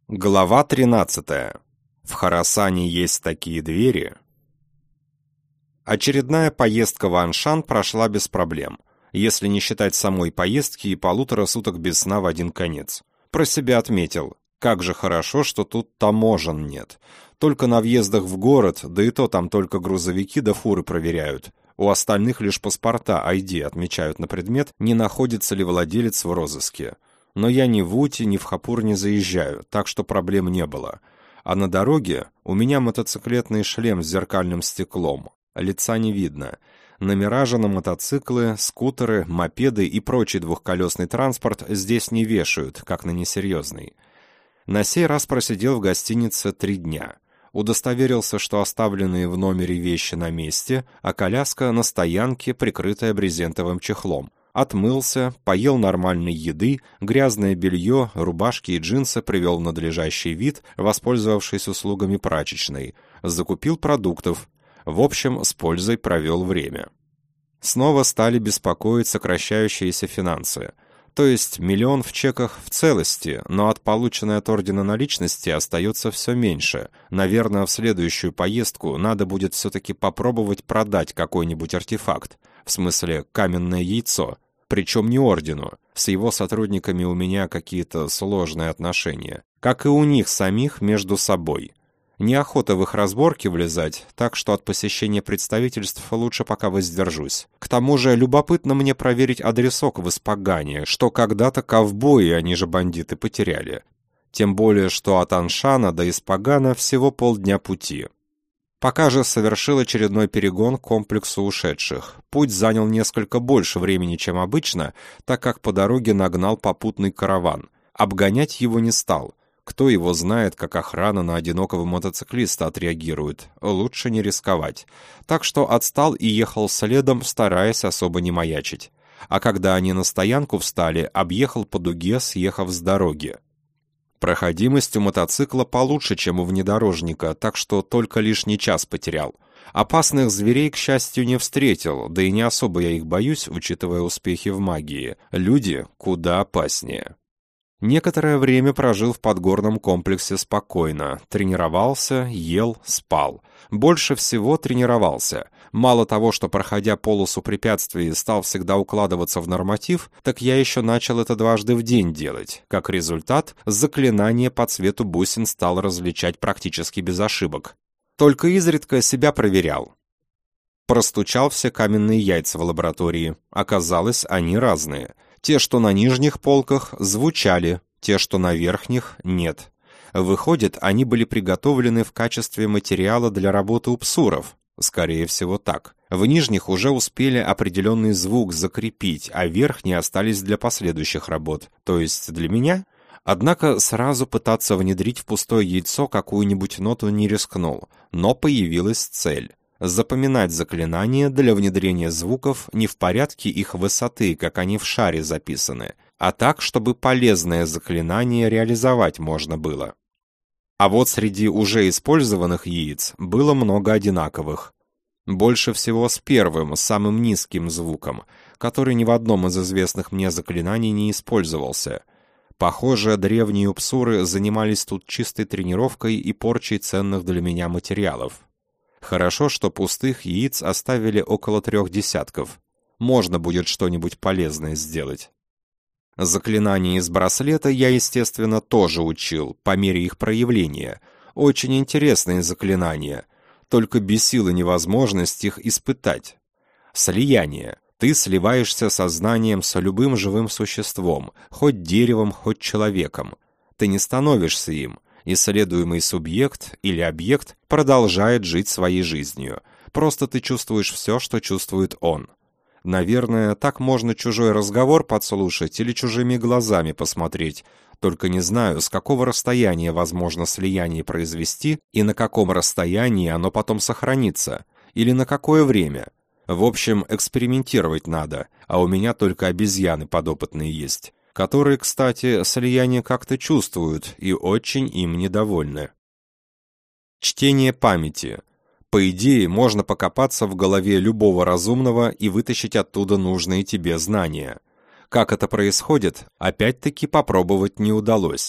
Глава 13. В Хорасане есть такие двери. Очередная поездка в Аншан прошла без проблем, если не считать самой поездки и 1,5 суток без сна в один конец. Про себя отметил, как же хорошо, что тут таможен нет. Только на въездах в город, да и то там только грузовики да фуры проверяют. У остальных лишь паспорта ID отмечают на предмет, не находится ли владелец в розыске. Но я ни в Ути, ни в Хапур не заезжаю, так что проблем не было. А на дороге у меня мотоциклетный шлем с зеркальным стеклом. Лица не видно. Номера же на мотоциклы, скутеры, мопеды и прочий двухколесный транспорт здесь не вешают, как на несерьезный. На сей раз просидел в гостинице 3 дня. Удостоверился, что оставленные в номере вещи на месте, а коляска на стоянке, прикрытая брезентовым чехлом. Отмылся, поел нормальной еды, грязное белье, рубашки и джинсы привел в надлежащий вид, воспользовавшись услугами прачечной. Закупил продуктов. В общем, с пользой провел время. Снова стали беспокоить сокращающиеся финансы. То есть 1 000 000 в чеках в целости, но от полученной от ордена наличности остается все меньше. Наверное, в следующую поездку надо будет все-таки попробовать продать какой-нибудь артефакт. В смысле, каменное яйцо. Причем не ордену. С его сотрудниками у меня какие-то сложные отношения. Как и у них самих между собой. Неохота в их разборки влезать, так что от посещения представительств лучше пока воздержусь. К тому же любопытно мне проверить адресок в Испагане, что когда-то ковбои, они же бандиты, потеряли. Тем более, что от Аншана до Испагана всего полдня пути. Пока же совершил очередной перегон к комплексу ушедших. Путь занял несколько больше времени, чем обычно, так как по дороге нагнал попутный караван. Обгонять его не стал. Кто его знает, как охрана на одинокого мотоциклиста отреагирует. Лучше не рисковать. Так что отстал и ехал следом, стараясь особо не маячить. А когда они на стоянку встали, объехал по дуге, съехав с дороги. Проходимость у мотоцикла получше, чем у внедорожника, так что только лишний час потерял. Опасных зверей, к счастью, не встретил, да и не особо я их боюсь, учитывая успехи в магии. Люди куда опаснее. Некоторое время прожил в подгорном комплексе спокойно. Тренировался, ел, спал. Больше всего тренировался. Мало того, что, проходя полосу препятствий, стал всегда укладываться в норматив, так я еще начал это 2 раза в день делать. Как результат, заклинание по цвету бусин стал различать практически без ошибок. Только изредка себя проверял. Простучал все каменные яйца в лаборатории. Оказалось, они разные. Те, что на нижних полках, звучали, те, что на верхних, нет. Выходит, они были приготовлены в качестве материала для работы у псуров. Скорее всего так. В нижних уже успели определенный звук закрепить, а верхние остались для последующих работ, то есть для меня. Однако сразу пытаться внедрить в пустое яйцо какую-нибудь ноту не рискнул, но появилась цель. Запоминать заклинания для внедрения звуков не в порядке их высоты, как они в шаре записаны, а так, чтобы полезное заклинание реализовать можно было. А вот среди уже использованных яиц было много одинаковых. Больше всего с первым, самым низким звуком, который ни в одном из известных мне заклинаний не использовался. Похоже, древние псуры занимались тут чистой тренировкой и порчей ценных для меня материалов. Хорошо, что пустых яиц оставили около 3 десятков. Можно будет что-нибудь полезное сделать. Заклинания из браслета я, естественно, тоже учил, по мере их проявления. Очень интересные заклинания, только бесила невозможность их испытать. Слияние. Ты сливаешься сознанием с любым живым существом, хоть деревом, хоть человеком. Ты не становишься им. Исследуемый субъект или объект продолжает жить своей жизнью. Просто ты чувствуешь все, что чувствует он. Наверное, так можно чужой разговор подслушать или чужими глазами посмотреть. Только не знаю, с какого расстояния возможно слияние произвести и на каком расстоянии оно потом сохранится, или на какое время. В общем, экспериментировать надо, а у меня только обезьяны подопытные есть, которые, кстати, слияние как-то чувствуют и очень им недовольны. Чтение памяти. По идее, можно покопаться в голове любого разумного и вытащить оттуда нужные тебе знания. Как это происходит, опять-таки попробовать не удалось.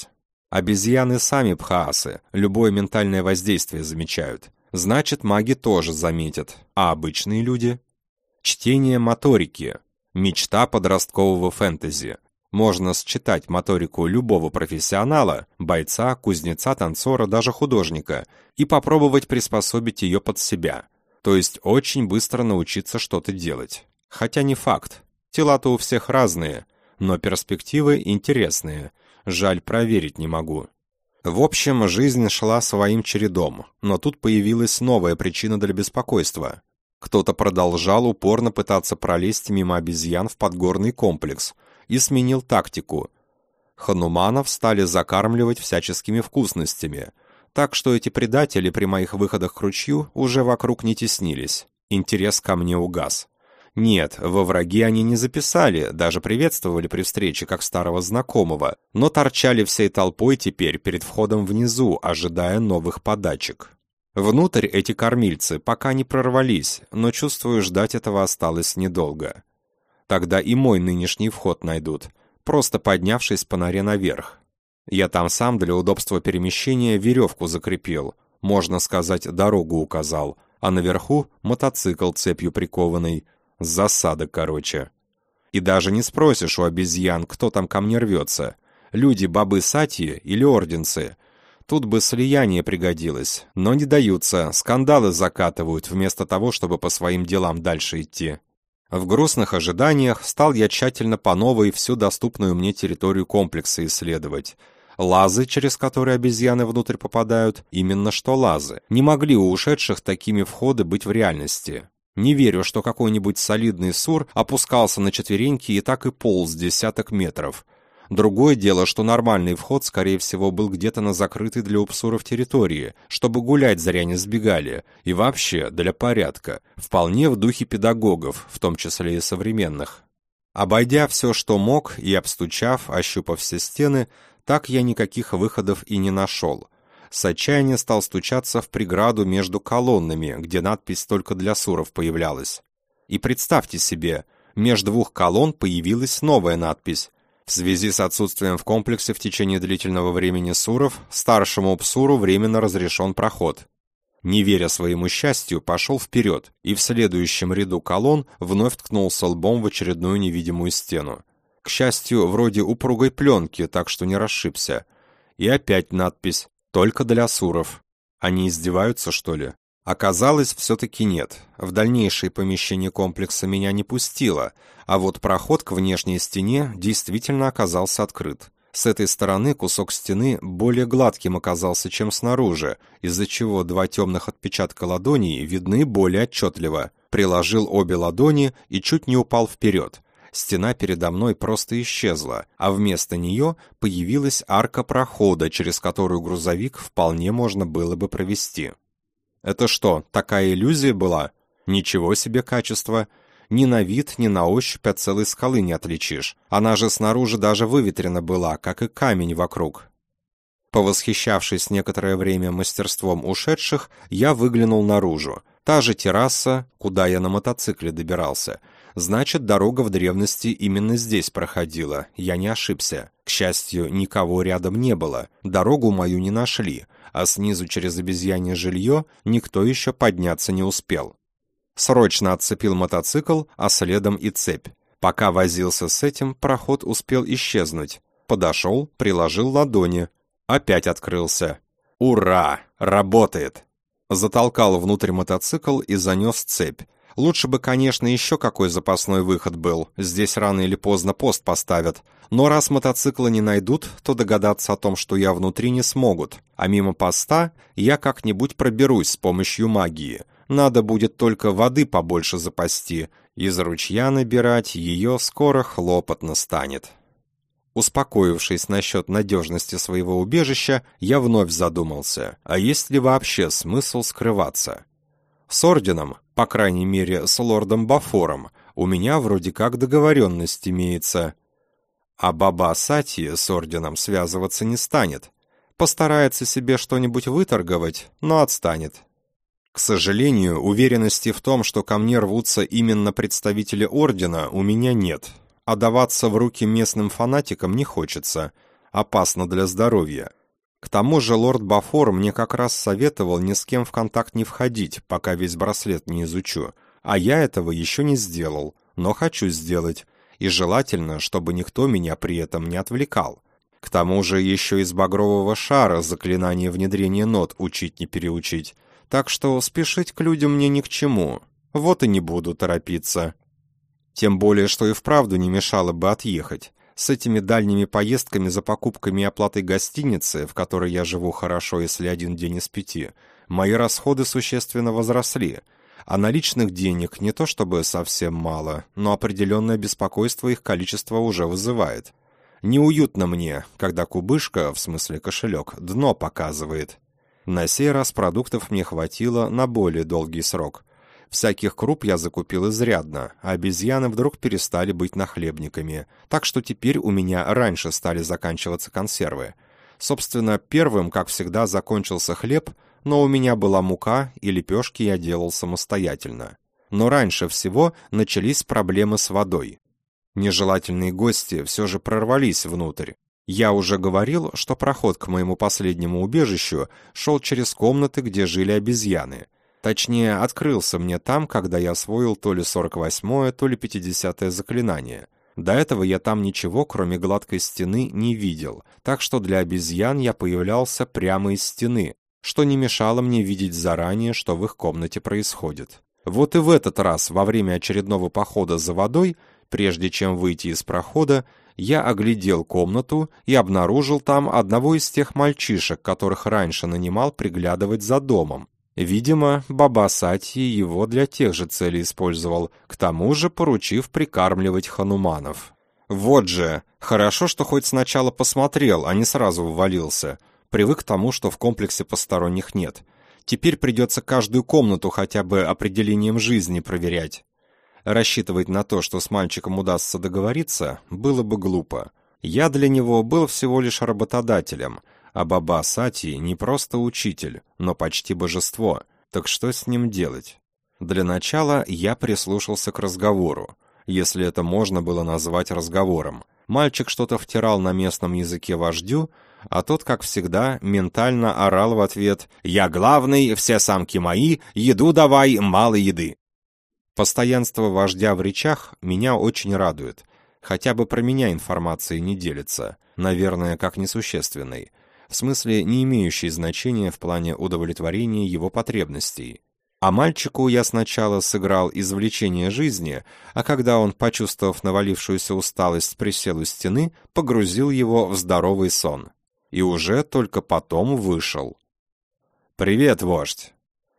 Обезьяны сами бхаасы, любое ментальное воздействие замечают. Значит, маги тоже заметят. А обычные люди? Чтение моторики. Мечта подросткового фэнтези. Можно считать моторику любого профессионала, бойца, кузнеца, танцора, даже художника, и попробовать приспособить ее под себя. То есть очень быстро научиться что-то делать. Хотя не факт. Тела-то у всех разные, но перспективы интересные. Жаль, проверить не могу. В общем, жизнь шла своим чередом, но тут появилась новая причина для беспокойства. Кто-то продолжал упорно пытаться пролезть мимо обезьян в подгорный комплекс и сменил тактику. Хануманов стали закармливать всяческими вкусностями, так что эти предатели при моих выходах к ручью уже вокруг не теснились. Интерес ко мне угас. Нет, во враги они не записали, даже приветствовали при встрече как старого знакомого, но торчали всей толпой теперь перед входом внизу, ожидая новых подачек. Внутрь эти кормильцы пока не прорвались, но, чувствую, ждать этого осталось недолго. Тогда и мой нынешний вход найдут, просто поднявшись по норе наверх. Я там сам для удобства перемещения веревку закрепил, можно сказать, дорогу указал, а наверху мотоцикл цепью прикованный. Засада, короче. И даже не спросишь у обезьян, кто там ко мне рвется. Люди бабы Сати или орденцы. Тут бы слияние пригодилось, но не даются, скандалы закатывают, вместо того, чтобы по своим делам дальше идти. В грустных ожиданиях стал я тщательно по новой всю доступную мне территорию комплекса исследовать. Лазы, через которые обезьяны внутрь попадают, именно что лазы, не могли у ушедших такими входы быть в реальности. Не верю, что какой-нибудь солидный сур опускался на четвереньки и так и полз десяток метров. Другое дело, что нормальный вход, скорее всего, был где-то на закрытой для упсуров территории, чтобы гулять зря не сбегали, и вообще, для порядка, вполне в духе педагогов, в том числе и современных. Обойдя все, что мог, и обстучав, ощупав все стены, так я никаких выходов и не нашел. С отчаяния стал стучаться в преграду между колоннами, где надпись только для суров появлялась. И представьте себе, между двух колонн появилась новая надпись. В связи с отсутствием в комплексе в течение длительного времени суров, старшему псуру временно разрешен проход. Не веря своему счастью, пошел вперед, и в следующем ряду колонн вновь ткнулся лбом в очередную невидимую стену. К счастью, вроде упругой пленки, так что не расшибся. И опять надпись «Только для суров». Они издеваются, что ли? Оказалось, все-таки нет. В дальнейшее помещение комплекса меня не пустило, а вот проход к внешней стене действительно оказался открыт. С этой стороны кусок стены более гладким оказался, чем снаружи, из-за чего два темных отпечатка ладоней видны более отчетливо. Приложил обе ладони и чуть не упал вперед. Стена передо мной просто исчезла, а вместо нее появилась арка прохода, через которую грузовик вполне можно было бы провести. Это что, такая иллюзия была? Ничего себе качество. Ни на вид, ни на ощупь от целой скалы не отличишь. Она же снаружи даже выветрена была, как и камень вокруг. Повосхищавшись некоторое время мастерством ушедших, я выглянул наружу. Та же терраса, куда я на мотоцикле добирался. Значит, дорога в древности именно здесь проходила, я не ошибся. К счастью, никого рядом не было, дорогу мою не нашли, а снизу через обезьянье жилье никто еще подняться не успел. Срочно отцепил мотоцикл, а следом и цепь. Пока возился с этим, проход успел исчезнуть. Подошел, приложил ладони. Опять открылся. Ура! Работает! Затолкал внутрь мотоцикл и занес цепь. Лучше бы, конечно, еще какой запасной выход был. Здесь рано или поздно пост поставят. Но раз мотоцикла не найдут, то догадаться о том, что я внутри, не смогут. А мимо поста я как-нибудь проберусь с помощью магии. Надо будет только воды побольше запасти. Из ручья набирать ее скоро хлопотно станет. Успокоившись насчет надежности своего убежища, я вновь задумался, а есть ли вообще смысл скрываться? С орденом, по крайней мере с лордом Бафором, у меня вроде как договоренность имеется. А баба Сати с орденом связываться не станет. Постарается себе что-нибудь выторговать, но отстанет. К сожалению, уверенности в том, что ко мне рвутся именно представители ордена, у меня нет. А даваться в руки местным фанатикам не хочется. Опасно для здоровья. К тому же лорд Бафор мне как раз советовал ни с кем в контакт не входить, пока весь браслет не изучу. А я этого еще не сделал, но хочу сделать. И желательно, чтобы никто меня при этом не отвлекал. К тому же еще из багрового шара заклинание внедрения нот учить не переучить. Так что спешить к людям мне ни к чему. Вот и не буду торопиться. Тем более, что и вправду не мешало бы отъехать. С этими дальними поездками за покупками и оплатой гостиницы, в которой я живу хорошо, если один день из 5, мои расходы существенно возросли, а наличных денег не то чтобы совсем мало, но определенное беспокойство их количество уже вызывает. Неуютно мне, когда кубышка, в смысле кошелек, дно показывает. На сей раз продуктов мне хватило на более долгий срок. Всяких круп я закупил изрядно, а обезьяны вдруг перестали быть нахлебниками, так что теперь у меня раньше стали заканчиваться консервы. Собственно, первым, как всегда, закончился хлеб, но у меня была мука, и лепешки я делал самостоятельно. Но раньше всего начались проблемы с водой. Нежелательные гости все же прорвались внутрь. Я уже говорил, что проход к моему последнему убежищу шел через комнаты, где жили обезьяны. Точнее, открылся мне там, когда я освоил то ли 48-е, то ли 50-е заклинание. До этого я там ничего, кроме гладкой стены, не видел, так что для обезьян я появлялся прямо из стены, что не мешало мне видеть заранее, что в их комнате происходит. Вот и в этот раз, во время очередного похода за водой, прежде чем выйти из прохода, я оглядел комнату и обнаружил там одного из тех мальчишек, которых раньше нанимал приглядывать за домом. Видимо, Баба Сати его для тех же целей использовал, к тому же поручив прикармливать хануманов. Вот же, хорошо, что хоть сначала посмотрел, а не сразу ввалился. Привык к тому, что в комплексе посторонних нет. Теперь придется каждую комнату хотя бы определением жизни проверять. Рассчитывать на то, что с мальчиком удастся договориться, было бы глупо. Я для него был всего лишь работодателем, а Баба Сати не просто учитель, но почти божество. Так что с ним делать? Для начала я прислушался к разговору, если это можно было назвать разговором. Мальчик что-то втирал на местном языке вождю, а тот, как всегда, ментально орал в ответ: «Я главный, все самки мои, еду давай, мало еды». Постоянство вождя в речах меня очень радует. Хотя бы про меня информации не делится, наверное, как несущественной. В смысле, не имеющей значения в плане удовлетворения его потребностей. А мальчику я сначала сыграл извлечение жизни, а когда он, почувствовав навалившуюся усталость, присел у стены, погрузил его в здоровый сон. И уже только потом вышел. «Привет, вождь!»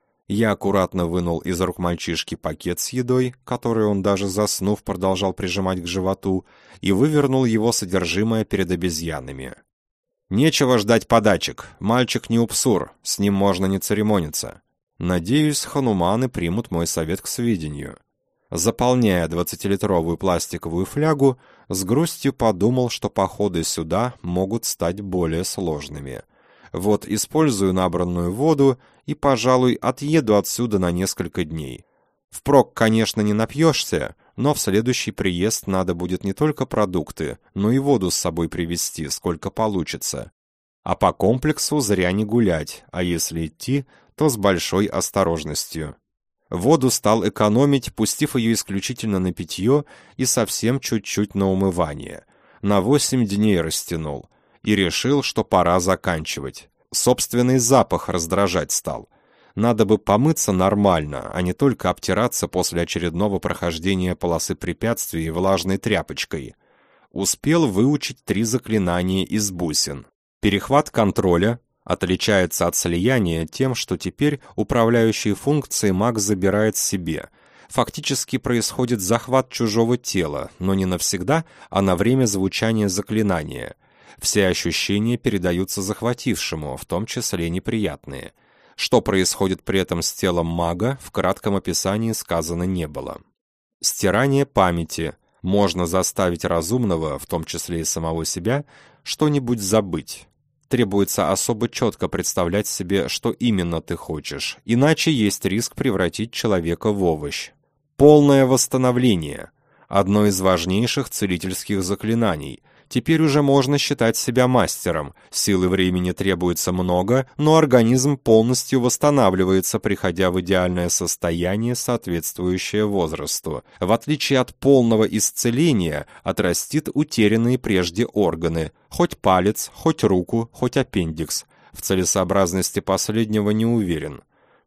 Я аккуратно вынул из рук мальчишки пакет с едой, который он даже заснув продолжал прижимать к животу, и вывернул его содержимое перед обезьянами. «Нечего ждать подачек. Мальчик не упсур, с ним можно не церемониться. Надеюсь, хануманы примут мой совет к сведению». Заполняя 20-литровую пластиковую флягу, с грустью подумал, что походы сюда могут стать более сложными. Вот использую набранную воду и, пожалуй, отъеду отсюда на несколько дней. Впрок, конечно, не напьешься, но в следующий приезд надо будет не только продукты, но и воду с собой привезти, сколько получится. А по комплексу зря не гулять, а если идти, то с большой осторожностью. Воду стал экономить, пустив ее исключительно на питье и совсем чуть-чуть на умывание. На 8 дней растянул. И решил, что пора заканчивать. Собственный запах раздражать стал. Надо бы помыться нормально, а не только обтираться после очередного прохождения полосы препятствий влажной тряпочкой. Успел выучить 3 заклинания из бусин. Перехват контроля отличается от слияния тем, что теперь управляющие функции маг забирает себе. Фактически происходит захват чужого тела, но не навсегда, а на время звучания заклинания. Все ощущения передаются захватившему, в том числе неприятные. Что происходит при этом с телом мага, в кратком описании сказано не было. Стирание памяти. Можно заставить разумного, в том числе и самого себя, что-нибудь забыть. Требуется особо четко представлять себе, что именно ты хочешь, иначе есть риск превратить человека в овощ. Полное восстановление. Одно из важнейших целительских заклинаний. Теперь уже можно считать себя мастером. Силы времени требуется много, но организм полностью восстанавливается, приходя в идеальное состояние, соответствующее возрасту. В отличие от полного исцеления, отрастит утерянные прежде органы, хоть палец, хоть руку, хоть аппендикс. В целесообразности последнего не уверен.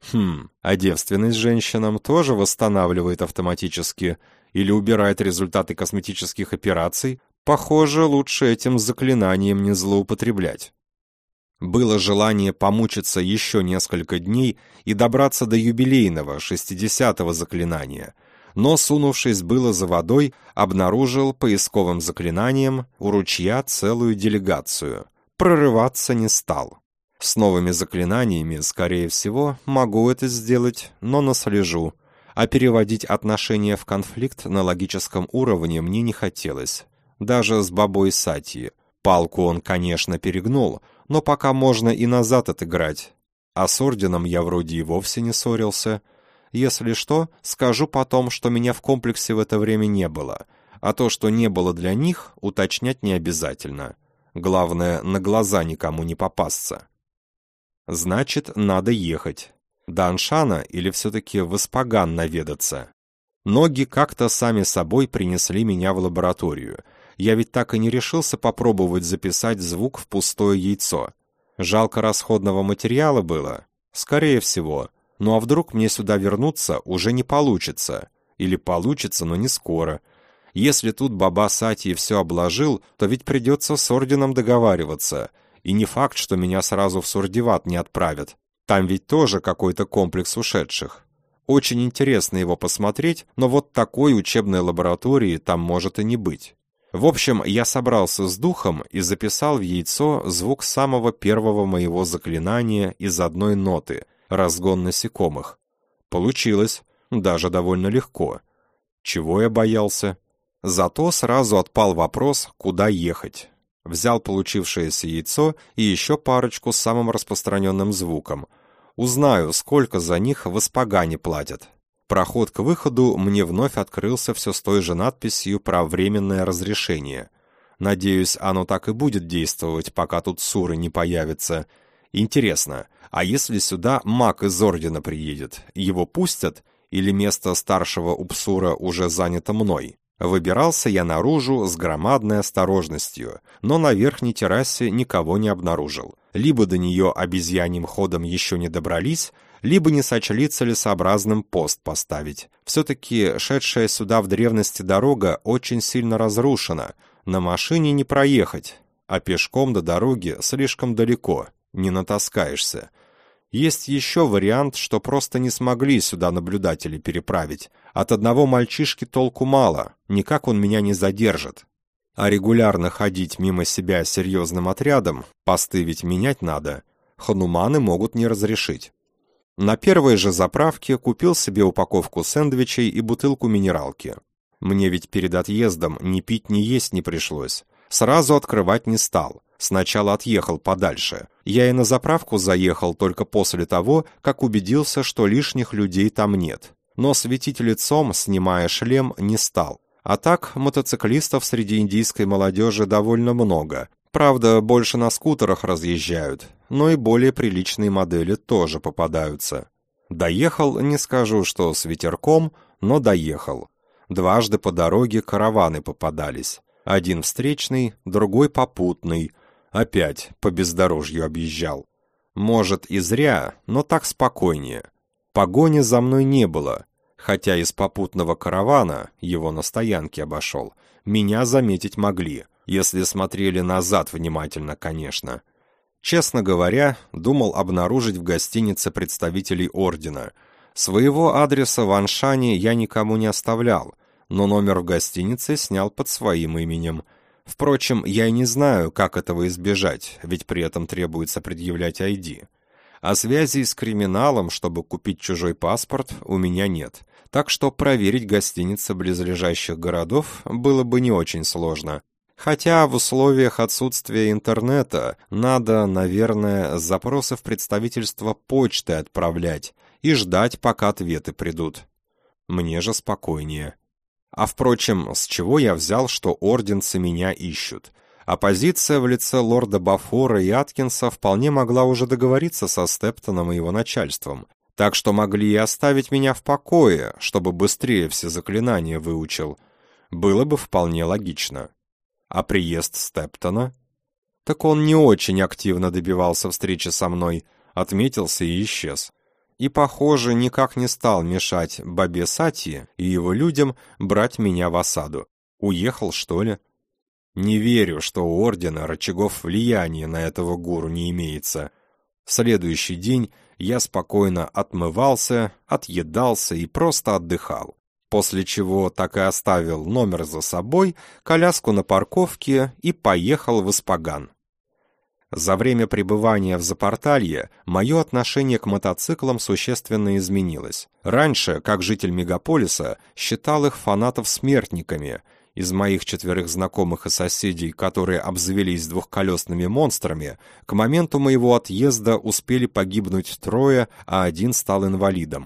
А девственность женщинам тоже восстанавливает автоматически или убирает результаты косметических операций? Похоже, лучше этим заклинанием не злоупотреблять. Было желание помучиться еще несколько дней и добраться до юбилейного, 60-го заклинания, но, сунувшись было за водой, обнаружил поисковым заклинанием у ручья целую делегацию. Прорываться не стал. С новыми заклинаниями, скорее всего, могу это сделать, но наслежу, а переводить отношения в конфликт на логическом уровне мне не хотелось. Даже с бабой Сатьи. Палку он, конечно, перегнул, но пока можно и назад отыграть. А с орденом я вроде и вовсе не ссорился. Если что, скажу потом, что меня в комплексе в это время не было, а то, что не было для них, уточнять не обязательно. Главное, на глаза никому не попасться. Значит, надо ехать. До Аншана или все-таки в Испаган наведаться? Ноги как-то сами собой принесли меня в лабораторию. Я ведь так и не решился попробовать записать звук в пустое яйцо. Жалко расходного материала было? Скорее всего. Ну а вдруг мне сюда вернуться уже не получится? Или получится, но не скоро. Если тут баба Сатьи все обложил, то ведь придется с орденом договариваться. И не факт, что меня сразу в Сурдеват не отправят. Там ведь тоже какой-то комплекс ушедших. Очень интересно его посмотреть, но вот такой учебной лаборатории там может и не быть. В общем, я собрался с духом и записал в яйцо звук самого первого моего заклинания из одной ноты — разгон насекомых. Получилось, даже довольно легко. Чего я боялся? Зато сразу отпал вопрос, куда ехать. Взял получившееся яйцо и еще парочку с самым распространенным звуком. Узнаю, сколько за них в Испагане платят. Проход к выходу мне вновь открылся все с той же надписью про временное разрешение. Надеюсь, оно так и будет действовать, пока тут суры не появятся. Интересно, а если сюда маг из Ордена приедет, его пустят, или место старшего упсура уже занято мной? Выбирался я наружу с громадной осторожностью, но на верхней террасе никого не обнаружил. Либо до нее обезьяньим ходом еще не добрались, либо не сочли целесообразным пост поставить. Все-таки шедшая сюда в древности дорога очень сильно разрушена, на машине не проехать, а пешком до дороги слишком далеко, не натаскаешься. Есть еще вариант, что просто не смогли сюда наблюдатели переправить. От одного мальчишки толку мало, никак он меня не задержит. А регулярно ходить мимо себя серьезным отрядом, посты ведь менять надо, хануманы могут не разрешить. На первой же заправке купил себе упаковку сэндвичей и бутылку минералки. Мне ведь перед отъездом ни пить, ни есть не пришлось. Сразу открывать не стал. Сначала отъехал подальше. Я и на заправку заехал только после того, как убедился, что лишних людей там нет. Но светить лицом, снимая шлем, не стал. А так, мотоциклистов среди индийской молодежи довольно много. Правда, больше на скутерах разъезжают, но и более приличные модели тоже попадаются. Доехал, не скажу, что с ветерком, но доехал. Дважды по дороге караваны попадались. Один встречный, другой попутный. Опять по бездорожью объезжал. Может, и зря, но так спокойнее. Погони за мной не было, хотя из попутного каравана, его на стоянке обошел, меня заметить могли, если смотрели назад внимательно, конечно. Честно говоря, думал обнаружить в гостинице представителей ордена. Своего адреса в Аншане я никому не оставлял, но номер в гостинице снял под своим именем. Впрочем, я и не знаю, как этого избежать, ведь при этом требуется предъявлять ID. А связи с криминалом, чтобы купить чужой паспорт, у меня нет. Так что проверить гостиницы близлежащих городов было бы не очень сложно. Хотя в условиях отсутствия интернета надо, наверное, запросы в представительство почты отправлять и ждать, пока ответы придут. Мне же спокойнее. А впрочем, с чего я взял, что орденцы меня ищут? Оппозиция в лице лорда Бафора и Аткинса вполне могла уже договориться со Стептоном и его начальством, так что могли и оставить меня в покое, чтобы быстрее все заклинания выучил. Было бы вполне логично. А приезд Стептона? Так он не очень активно добивался встречи со мной, отметился и исчез. И, похоже, никак не стал мешать Бабе Сати и его людям брать меня в осаду. Уехал, что ли? Не верю, что у Ордена рычагов влияния на этого гуру не имеется. В следующий день я спокойно отмывался, отъедался и просто отдыхал. После чего так и оставил номер за собой, коляску на парковке и поехал в Испаган. За время пребывания в Запорталье мое отношение к мотоциклам существенно изменилось. Раньше, как житель мегаполиса, считал их фанатов смертниками. Из моих 4 знакомых и соседей, которые обзавелись двухколесными монстрами, к моменту моего отъезда успели погибнуть 3, а 1 стал инвалидом.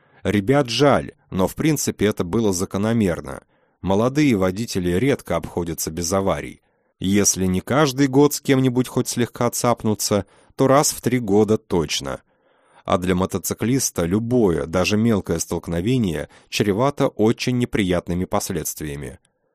Ребят жаль, но в принципе это было закономерно. Молодые водители редко обходятся без аварий. Если не каждый год с кем-нибудь хоть слегка цапнуться, то раз в 3 года точно. А для мотоциклиста любое, даже мелкое столкновение чревато очень неприятными последствиями.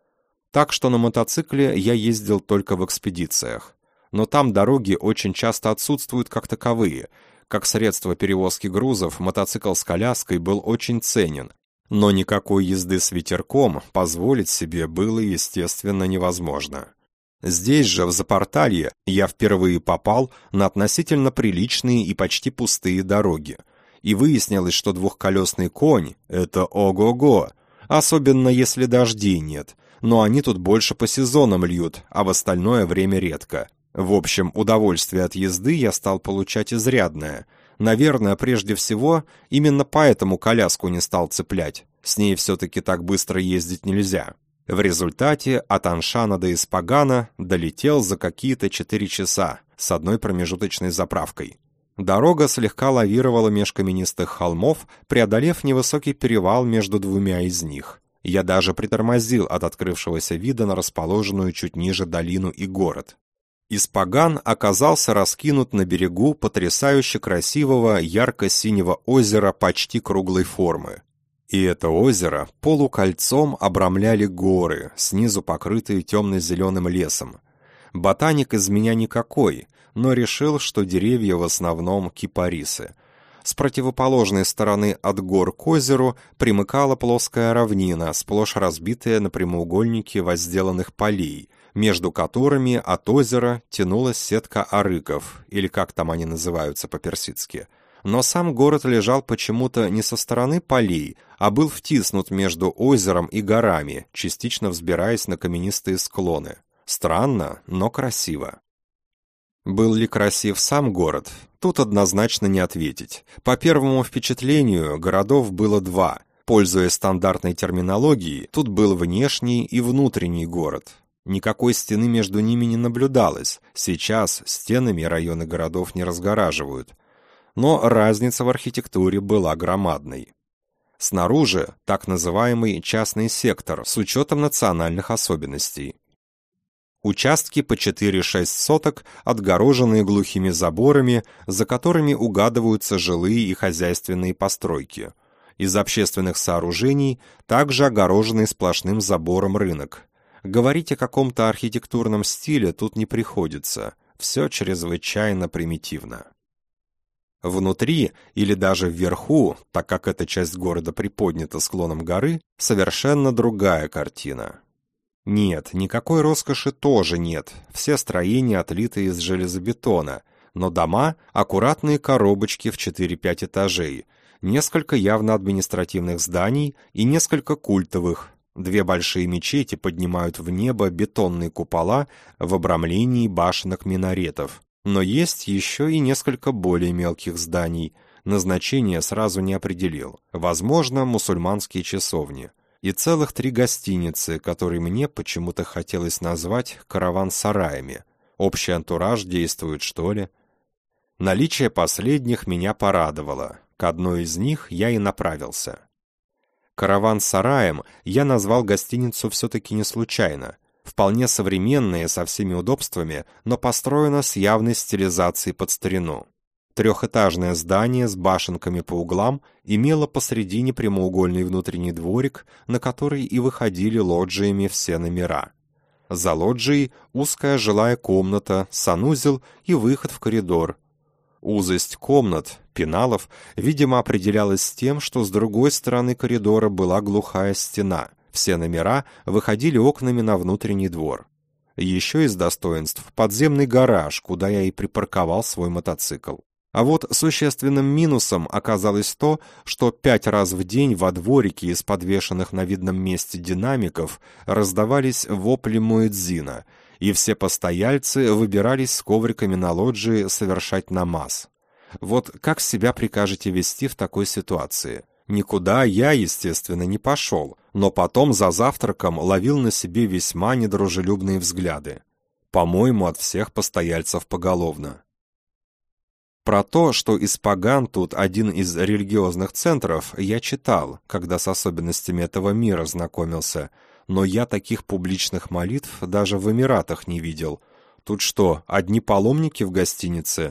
Так что на мотоцикле я ездил только в экспедициях. Но там дороги очень часто отсутствуют как таковые. Как средство перевозки грузов мотоцикл с коляской был очень ценен. Но никакой езды с ветерком позволить себе было, естественно, невозможно. Здесь же, в Запорталье, я впервые попал на относительно приличные и почти пустые дороги. И выяснилось, что двухколесный конь — это ого-го, особенно если дождей нет. Но они тут больше по сезонам льют, а в остальное время редко. В общем, удовольствие от езды я стал получать изрядное. Наверное, прежде всего, именно поэтому коляску не стал цеплять. С ней все-таки так быстро ездить нельзя. В результате от Аншана до Испагана долетел за какие-то 4 часа с одной промежуточной заправкой. Дорога слегка лавировала меж каменистых холмов, преодолев невысокий перевал между 2 из них. Я даже притормозил от открывшегося вида на расположенную чуть ниже долину и город. Испаган оказался раскинут на берегу потрясающе красивого ярко-синего озера почти круглой формы. И это озеро полукольцом обрамляли горы, снизу покрытые темно-зеленым лесом. Ботаник из меня никакой, но решил, что деревья в основном кипарисы. С противоположной стороны от гор к озеру примыкала плоская равнина, сплошь разбитая на прямоугольники возделанных полей, между которыми от озера тянулась сетка арыков, или как там они называются по-персидски. Но сам город лежал почему-то не со стороны полей, а был втиснут между озером и горами, частично взбираясь на каменистые склоны. Странно, но красиво. Был ли красив сам город? Тут однозначно не ответить. По первому впечатлению, городов было 2. Пользуясь стандартной терминологией, тут был внешний и внутренний город. Никакой стены между ними не наблюдалось. Сейчас стенами районы городов не разгораживают. Но разница в архитектуре была громадной. Снаружи так называемый частный сектор с учетом национальных особенностей. Участки по 4-6 соток, отгороженные глухими заборами, за которыми угадываются жилые и хозяйственные постройки. Из общественных сооружений также огороженный сплошным забором рынок. Говорить о каком-то архитектурном стиле тут не приходится. Все чрезвычайно примитивно. Внутри или даже вверху, так как эта часть города приподнята склоном горы, совершенно другая картина. Нет, никакой роскоши тоже нет, все строения отлиты из железобетона, но дома – аккуратные коробочки в 4-5 этажей, несколько явно административных зданий и несколько культовых. 2 большие мечети поднимают в небо бетонные купола в обрамлении башенок минаретов. Но есть еще и несколько более мелких зданий, назначение сразу не определил, возможно, мусульманские часовни. И целых 3 гостиницы, которые мне почему-то хотелось назвать караван-сараями. Общий антураж действует, что ли? Наличие последних меня порадовало. К одной из них я и направился. Караван-сараем я назвал гостиницу все-таки не случайно. Вполне современное, со всеми удобствами, но построено с явной стилизацией под старину. Трехэтажное здание с башенками по углам имело посредине прямоугольный внутренний дворик, на который и выходили лоджиями все номера. За лоджией узкая жилая комната, санузел и выход в коридор. Узость комнат, пеналов, видимо, определялась тем, что с другой стороны коридора была глухая стена. Все номера выходили окнами на внутренний двор. Еще из достоинств подземный гараж, куда я и припарковал свой мотоцикл. А вот существенным минусом оказалось то, что 5 раз в день во дворике из подвешенных на видном месте динамиков раздавались вопли муэдзина, и все постояльцы выбирались с ковриками на лоджии совершать намаз. Вот как себя прикажете вести в такой ситуации? Никуда я, естественно, не пошел, но потом за завтраком ловил на себе весьма недружелюбные взгляды. По-моему, от всех постояльцев поголовно. Про то, что Испаган тут один из религиозных центров, я читал, когда с особенностями этого мира знакомился, но я таких публичных молитв даже в Эмиратах не видел. Тут что, одни паломники в гостинице?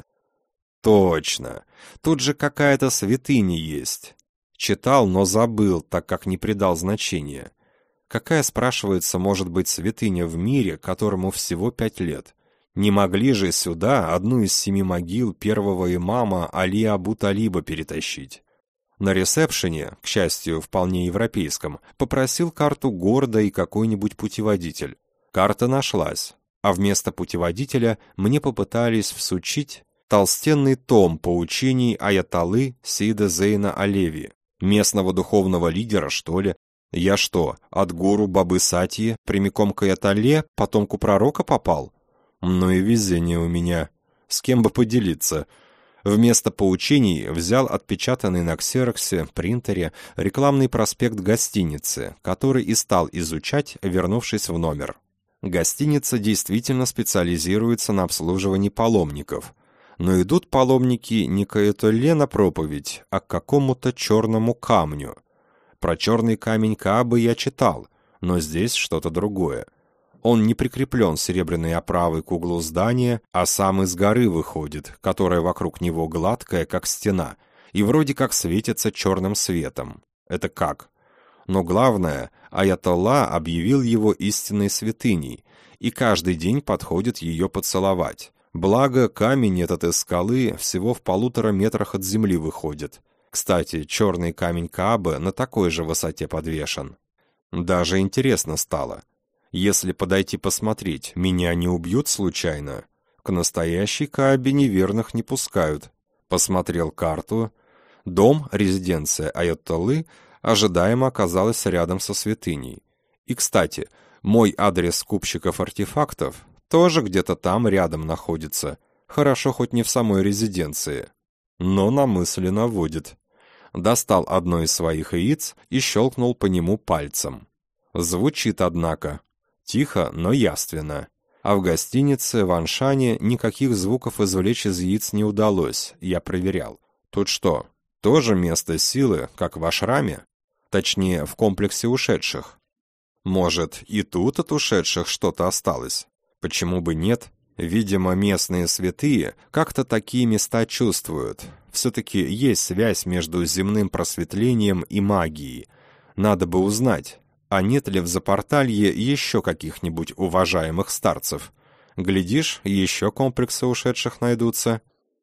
Точно, тут же какая-то святыня есть. Читал, но забыл, так как не придал значения. Какая, спрашивается, может быть святыня в мире, которому всего 5 лет? Не могли же сюда одну из 7 могил первого имама Али Абу-Талиба перетащить? На ресепшене, к счастью, вполне европейском, попросил карту города и какой-нибудь путеводитель. Карта нашлась, а вместо путеводителя мне попытались всучить толстенный том поучений аятоллы Сейда Зейна Алеви, местного духовного лидера, что ли. Я что, от гуру Бабы Сатьи прямиком к аятолле, потомку пророка попал? Ну и везение у меня. С кем бы поделиться? Вместо поучений взял отпечатанный на ксероксе, принтере, рекламный проспект гостиницы, который и стал изучать, вернувшись в номер. Гостиница действительно специализируется на обслуживании паломников. Но идут паломники не к аятолле на проповедь, а к какому-то черному камню. Про черный камень Каабы я читал, но здесь что-то другое. Он не прикреплен серебряной оправой к углу здания, а сам из горы выходит, которая вокруг него гладкая, как стена, и вроде как светится черным светом. Это как? Но главное, аятолла объявил его истинной святыней, и каждый день подходит ее поцеловать. Благо, камень этот из скалы всего в 1,5 метрах от земли выходит. Кстати, черный камень Каабы на такой же высоте подвешен. Даже интересно стало. Если подойти посмотреть, меня не убьют случайно? К настоящей Каабе неверных не пускают. Посмотрел карту. Дом, резиденция аятоллы, ожидаемо оказалась рядом со святыней. И, кстати, мой адрес скупщиков артефактов тоже где-то там рядом находится. Хорошо, хоть не в самой резиденции. Но на мысли наводит. Достал одно из своих яиц и щелкнул по нему пальцем. Звучит, однако. Тихо, но явственно. А в гостинице в Аншане никаких звуков извлечь из яиц не удалось, я проверял. Тут что, тоже место силы, как в ашраме? Точнее, в комплексе ушедших. Может, и тут от ушедших что-то осталось? Почему бы нет? Видимо, местные святые как-то такие места чувствуют. Все-таки есть связь между земным просветлением и магией. Надо бы узнать, а нет ли в Запорталье еще каких-нибудь уважаемых старцев. Глядишь, еще комплексы ушедших найдутся.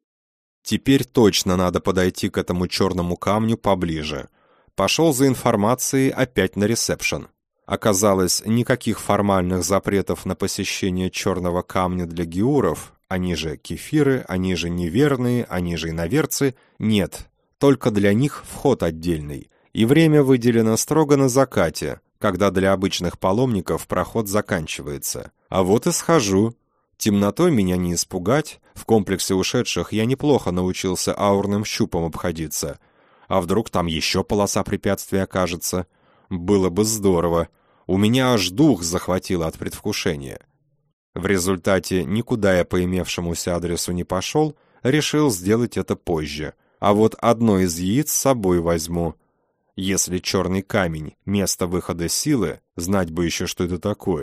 Теперь точно надо подойти к этому черному камню поближе. Пошел за информацией опять на ресепшн. Оказалось, никаких формальных запретов на посещение черного камня для геуров, они же кефиры, они же неверные, они же иноверцы, нет. Только для них вход отдельный. И время выделено строго на закате, когда для обычных паломников проход заканчивается. А вот и схожу. Темнотой меня не испугать, в комплексе ушедших я неплохо научился аурным щупом обходиться. А вдруг там еще полоса препятствий окажется? Было бы здорово. У меня аж дух захватило от предвкушения. В результате никуда я по имевшемуся адресу не пошел, решил сделать это позже. А вот одно из яиц с собой возьму. Если черный камень — место выхода силы, знать бы еще, что это такое.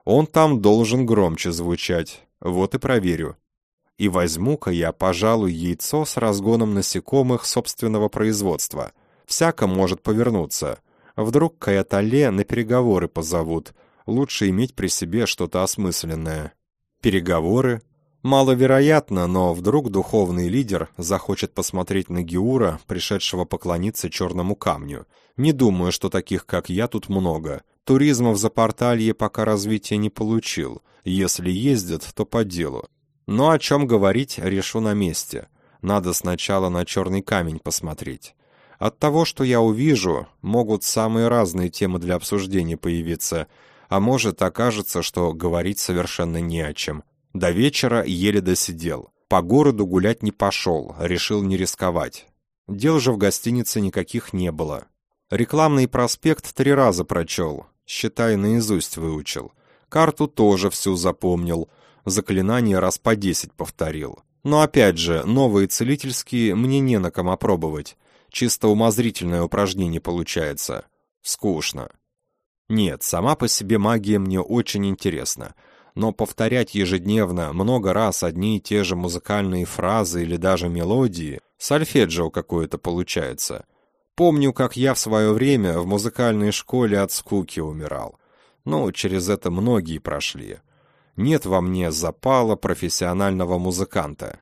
Он там должен громче звучать, вот и проверю. И возьму-ка я, пожалуй, яйцо с разгоном насекомых собственного производства. Всяко может повернуться. Вдруг Каятале на переговоры позовут. Лучше иметь при себе что-то осмысленное. Переговоры? Маловероятно, но вдруг духовный лидер захочет посмотреть на Геура, пришедшего поклониться черному камню. Не думаю, что таких, как я, тут много. Туризма в Запорталье пока развития не получил. Если ездят, то по делу. Но о чем говорить, решу на месте. Надо сначала на черный камень посмотреть. От того, что я увижу, могут самые разные темы для обсуждения появиться, а может окажется, что говорить совершенно не о чем. До вечера еле досидел. По городу гулять не пошел, решил не рисковать. Дел же в гостинице никаких не было. Рекламный проспект 3 раза прочел, считай, наизусть выучил. Карту тоже всю запомнил. Заклинание раз по 10 повторил. Но опять же, новые целительские мне не на ком опробовать. Чисто умозрительное упражнение получается. Скучно. Нет, сама по себе магия мне очень интересна. Но повторять ежедневно много раз одни и те же музыкальные фразы или даже мелодии, сольфеджио какое-то получается. Помню, как я в свое время в музыкальной школе от скуки умирал. Ну, через это многие прошли. Нет во мне запала профессионального музыканта.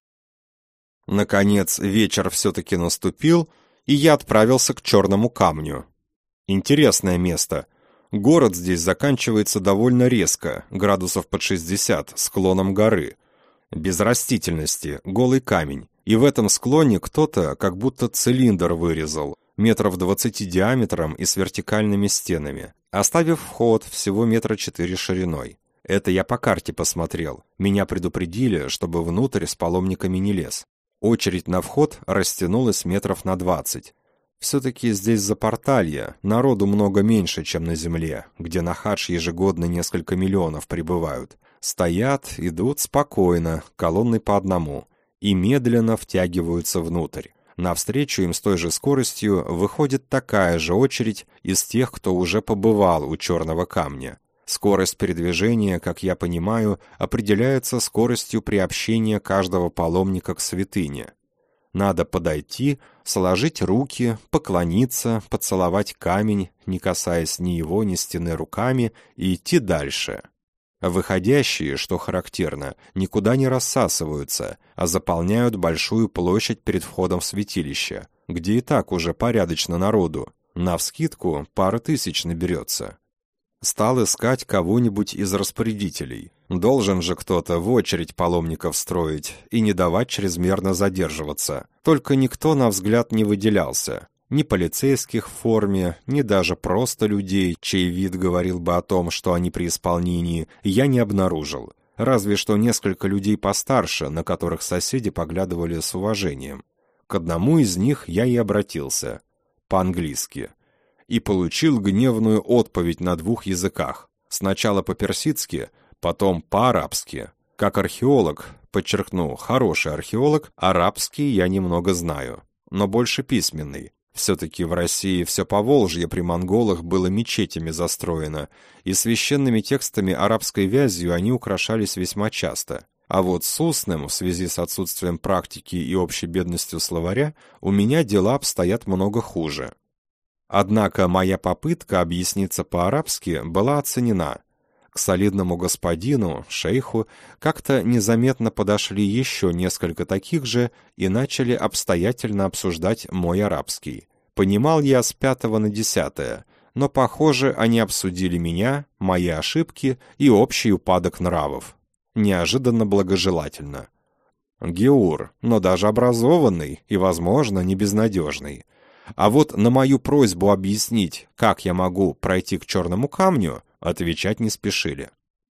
Наконец, вечер все-таки наступил, и я отправился к черному камню. Интересное место. Город здесь заканчивается довольно резко, градусов под 60, склоном горы. Без растительности, голый камень. И в этом склоне кто-то как будто цилиндр вырезал, метров 20 диаметром и с вертикальными стенами, оставив вход всего 4 метра шириной. Это я по карте посмотрел. Меня предупредили, чтобы внутрь с паломниками не лез. Очередь на вход растянулась метров на 20. Все-таки здесь Запорталье, народу много меньше, чем на земле, где на хадж ежегодно несколько миллионов прибывают. Стоят, идут спокойно, колонной по одному, и медленно втягиваются внутрь. Навстречу им с той же скоростью выходит такая же очередь из тех, кто уже побывал у черного камня. Скорость передвижения, как я понимаю, определяется скоростью приобщения каждого паломника к святыне. Надо подойти, сложить руки, поклониться, поцеловать камень, не касаясь ни его, ни стены руками, и идти дальше. Выходящие, что характерно, никуда не рассасываются, а заполняют большую площадь перед входом в святилище, где и так уже порядочно народу. Навскидку пара тысяч наберется. Стал искать кого-нибудь из распорядителей. Должен же кто-то в очередь паломников строить и не давать чрезмерно задерживаться. Только никто, на взгляд, не выделялся. Ни полицейских в форме, ни даже просто людей, чей вид говорил бы о том, что они при исполнении, я не обнаружил. Разве что несколько людей постарше, на которых соседи поглядывали с уважением. К одному из них я и обратился. По-английски. И получил гневную отповедь на 2 языках. Сначала по-персидски, потом по-арабски. Как археолог, подчеркну, хороший археолог, арабский я немного знаю, но больше письменный. Все-таки в России все Поволжье при монголах было мечетями застроено, и священными текстами арабской вязью они украшались весьма часто. А вот с устным, в связи с отсутствием практики и общей бедностью словаря, у меня дела обстоят много хуже. Однако моя попытка объясниться по-арабски была оценена. К солидному господину, шейху, как-то незаметно подошли еще несколько таких же и начали обстоятельно обсуждать мой арабский. Понимал я с 5 на 10, но, похоже, они обсудили меня, мои ошибки и общий упадок нравов. Неожиданно благожелательно. Геур, но даже образованный и, возможно, не безнадежный. А вот на мою просьбу объяснить, как я могу пройти к черному камню, отвечать не спешили.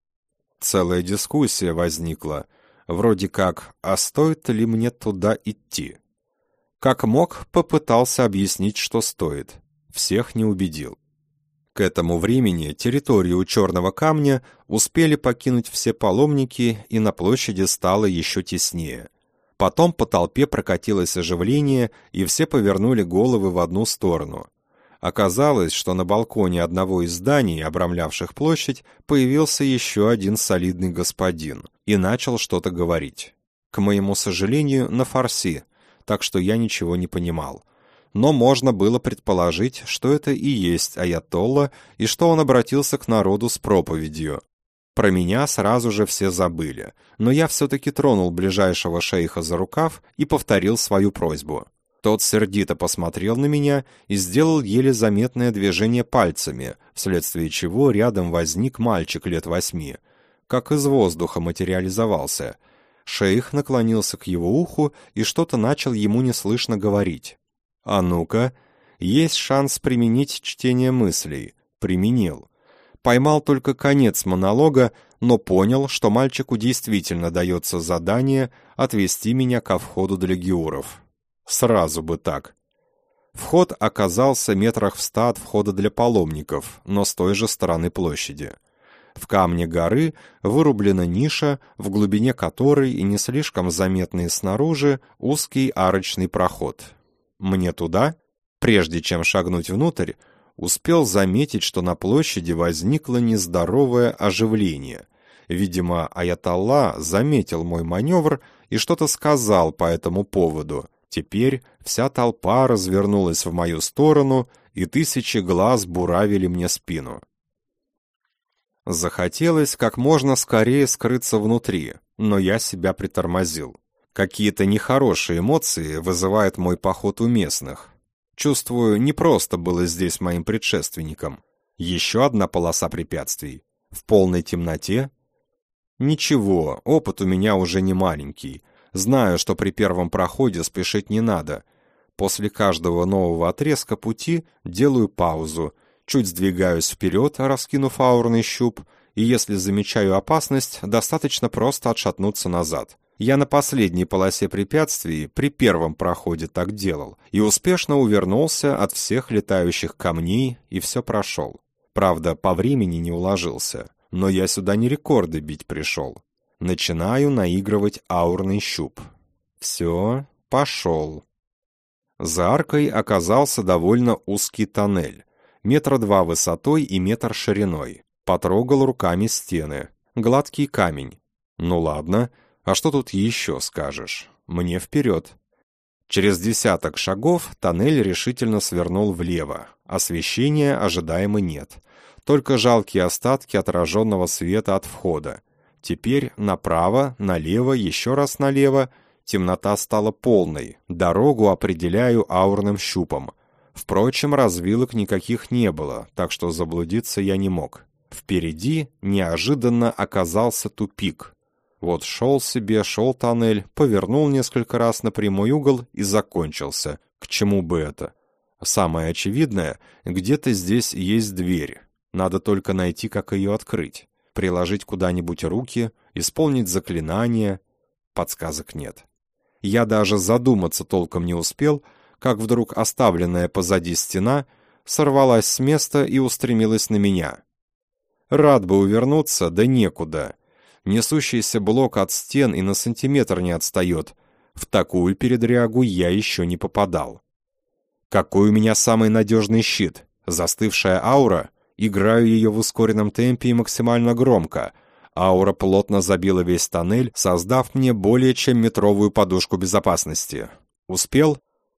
Целая дискуссия возникла, вроде как, а стоит ли мне туда идти? Как мог, попытался объяснить, что стоит. Всех не убедил. К этому времени территорию черного камня успели покинуть все паломники, и на площади стало еще теснее. Потом по толпе прокатилось оживление, и все повернули головы в одну сторону. Оказалось, что на балконе одного из зданий, обрамлявших площадь, появился еще один солидный господин и начал что-то говорить. К моему сожалению, на фарси, так что я ничего не понимал. Но можно было предположить, что это и есть аятолла, и что он обратился к народу с проповедью. Про меня сразу же все забыли, но я все-таки тронул ближайшего шейха за рукав и повторил свою просьбу. Тот сердито посмотрел на меня и сделал еле заметное движение пальцами, вследствие чего рядом возник мальчик лет 8, как из воздуха материализовался. Шейх наклонился к его уху и что-то начал ему неслышно говорить. «А ну-ка, есть шанс применить чтение мыслей». Применил. Поймал только конец монолога, но понял, что мальчику действительно дается задание отвести меня ко входу для геуров. Сразу бы так. Вход оказался метрах в 100 от входа для паломников, но с той же стороны площади. В камне горы вырублена ниша, в глубине которой и не слишком заметный снаружи узкий арочный проход. Мне туда, прежде чем шагнуть внутрь, успел заметить, что на площади возникло нездоровое оживление. Видимо, аятолла заметил мой маневр и что-то сказал по этому поводу. Теперь вся толпа развернулась в мою сторону, и тысячи глаз буравили мне спину. Захотелось как можно скорее скрыться внутри, но я себя притормозил. Какие-то нехорошие эмоции вызывает мой поход у местных. Чувствую, не просто было здесь моим предшественником. Еще одна полоса препятствий. В полной темноте? Ничего, опыт у меня уже не маленький. Знаю, что при первом проходе спешить не надо. После каждого нового отрезка пути делаю паузу, чуть сдвигаюсь вперед, раскинув аурный щуп, и если замечаю опасность, достаточно просто отшатнуться назад. Я на последней полосе препятствий при первом проходе так делал и успешно увернулся от всех летающих камней и все прошел. Правда, по времени не уложился, но я сюда не рекорды бить пришел. Начинаю наигрывать аурный щуп. Все, пошел. За аркой оказался довольно узкий тоннель, 2 метра высотой и 1 метр шириной. Потрогал руками стены. Гладкий камень. Ну ладно, а что тут еще скажешь? Мне вперед. Через 10 шагов тоннель решительно свернул влево. Освещения ожидаемо нет. Только жалкие остатки отраженного света от входа. Теперь направо, налево, еще раз налево. Темнота стала полной. Дорогу определяю аурным щупом. Впрочем, развилок никаких не было, так что заблудиться я не мог. Впереди неожиданно оказался тупик. Вот шел себе, шел тоннель, повернул несколько раз на прямой угол и закончился. К чему бы это? Самое очевидное, где-то здесь есть дверь. Надо только найти, как ее открыть. Приложить куда-нибудь руки, исполнить заклинание. Подсказок нет. Я даже задуматься толком не успел, как вдруг оставленная позади стена сорвалась с места и устремилась на меня. Рад бы увернуться, да некуда. Несущийся блок от стен и на сантиметр не отстает. В такую передрягу я еще не попадал. Какой у меня самый надежный щит? Застывшая аура? Играю ее в ускоренном темпе и максимально громко. Аура плотно забила весь тоннель, создав мне более чем метровую подушку безопасности. Успел?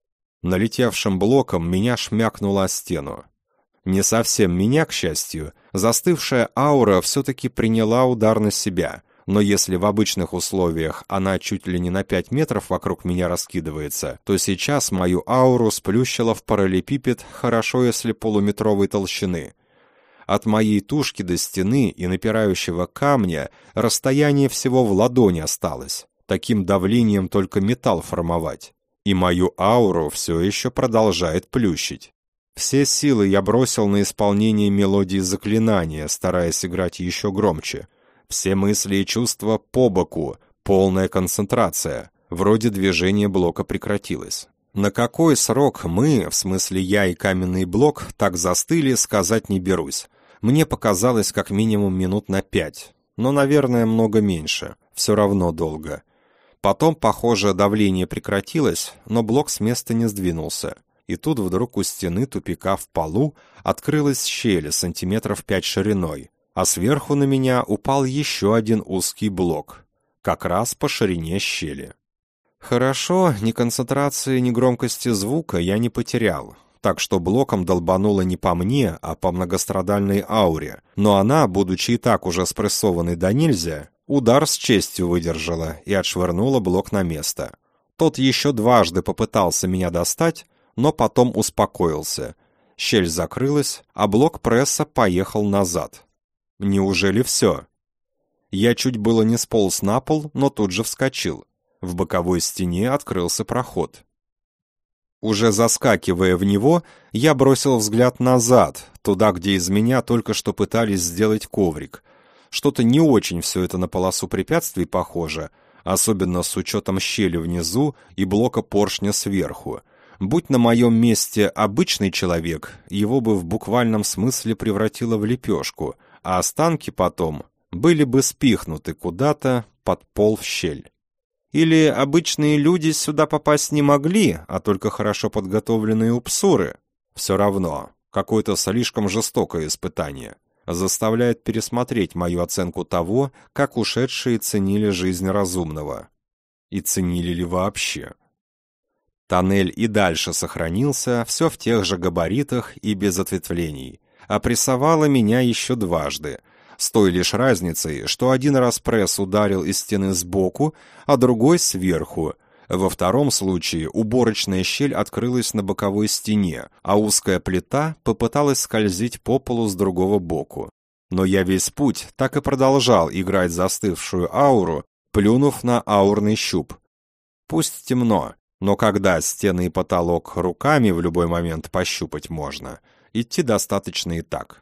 Налетевшим блоком меня шмякнуло о стену. Не совсем меня, к счастью. Застывшая аура все-таки приняла удар на себя. Но если в обычных условиях она чуть ли не на 5 метров вокруг меня раскидывается, то сейчас мою ауру сплющило в параллелепипед, хорошо если полуметровой толщины. От моей тушки до стены и напирающего камня расстояние всего в ладони осталось. Таким давлением только металл формовать. И мою ауру все еще продолжает плющить. Все силы я бросил на исполнение мелодии заклинания, стараясь играть еще громче. Все мысли и чувства по боку, полная концентрация. Вроде движение блока прекратилось. На какой срок мы, в смысле я и каменный блок, так застыли, сказать не берусь. Мне показалось как минимум минут на 5, но, наверное, много меньше. Все равно долго. Потом, похоже, давление прекратилось, но блок с места не сдвинулся. И тут вдруг у стены тупика в полу открылась щель сантиметров 5 шириной, а сверху на меня упал еще один узкий блок, как раз по ширине щели. Хорошо, ни концентрации, ни громкости звука я не потерял, так что блоком долбануло не по мне, а по многострадальной ауре, но она, будучи и так уже спрессованной до нельзя, удар с честью выдержала и отшвырнула блок на место. Тот еще дважды попытался меня достать, но потом успокоился. Щель закрылась, а блок пресса поехал назад. Неужели все? Я чуть было не сполз на пол, но тут же вскочил. В боковой стене открылся проход. Уже заскакивая в него, я бросил взгляд назад, туда, где из меня только что пытались сделать коврик. Что-то не очень все это на полосу препятствий похоже, особенно с учетом щели внизу и блока поршня сверху. Будь на моем месте обычный человек, его бы в буквальном смысле превратило в лепешку, а останки потом были бы спихнуты куда-то под пол в щель. Или обычные люди сюда попасть не могли, а только хорошо подготовленные упсуры. Все равно, какое-то слишком жестокое испытание. Заставляет пересмотреть мою оценку того, как ушедшие ценили жизнь разумного. И ценили ли вообще? Тоннель и дальше сохранился, все в тех же габаритах и без ответвлений. А прессовало меня еще дважды. С той лишь разницей, что один раз пресс ударил из стены сбоку, а другой сверху. Во втором случае уборочная щель открылась на боковой стене, а узкая плита попыталась скользить по полу с другого боку. Но я весь путь так и продолжал играть застывшую ауру, плюнув на аурный щуп. Пусть темно, но когда стены и потолок руками в любой момент пощупать можно, идти достаточно и так.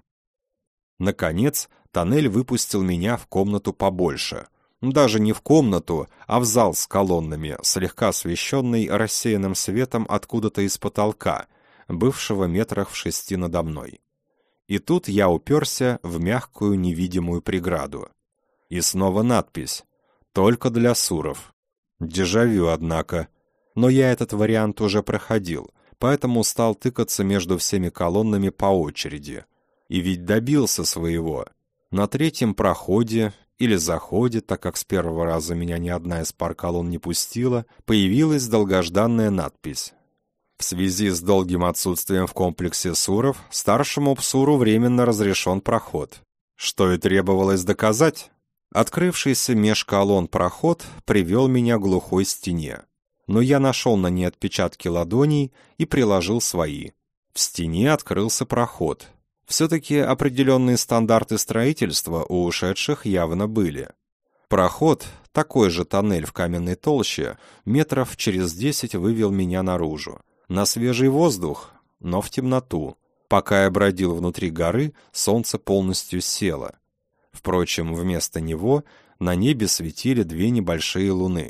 Наконец, тоннель выпустил меня в комнату побольше. Даже не в комнату, а в зал с колоннами, слегка освещенный рассеянным светом откуда-то из потолка, бывшего метрах в 6 надо мной. И тут я уперся в мягкую невидимую преграду. И снова надпись «Только для суров». Дежавю, однако. Но я этот вариант уже проходил, поэтому стал тыкаться между всеми колоннами по очереди. И ведь добился своего. На третьем проходе или заходе, так как с первого раза меня ни одна из пар колонн не пустила, появилась долгожданная надпись. В связи с долгим отсутствием в комплексе суров, старшему псуру временно разрешен проход. Что и требовалось доказать. Открывшийся меж колонн проход привел меня к глухой стене. Но я нашел на ней отпечатки ладоней и приложил свои. В стене открылся проход. Все-таки определенные стандарты строительства у ушедших явно были. Проход, такой же тоннель в каменной толще, метров через 10 вывел меня наружу. На свежий воздух, но в темноту. Пока я бродил внутри горы, солнце полностью село. Впрочем, вместо него на небе светили 2 небольшие луны.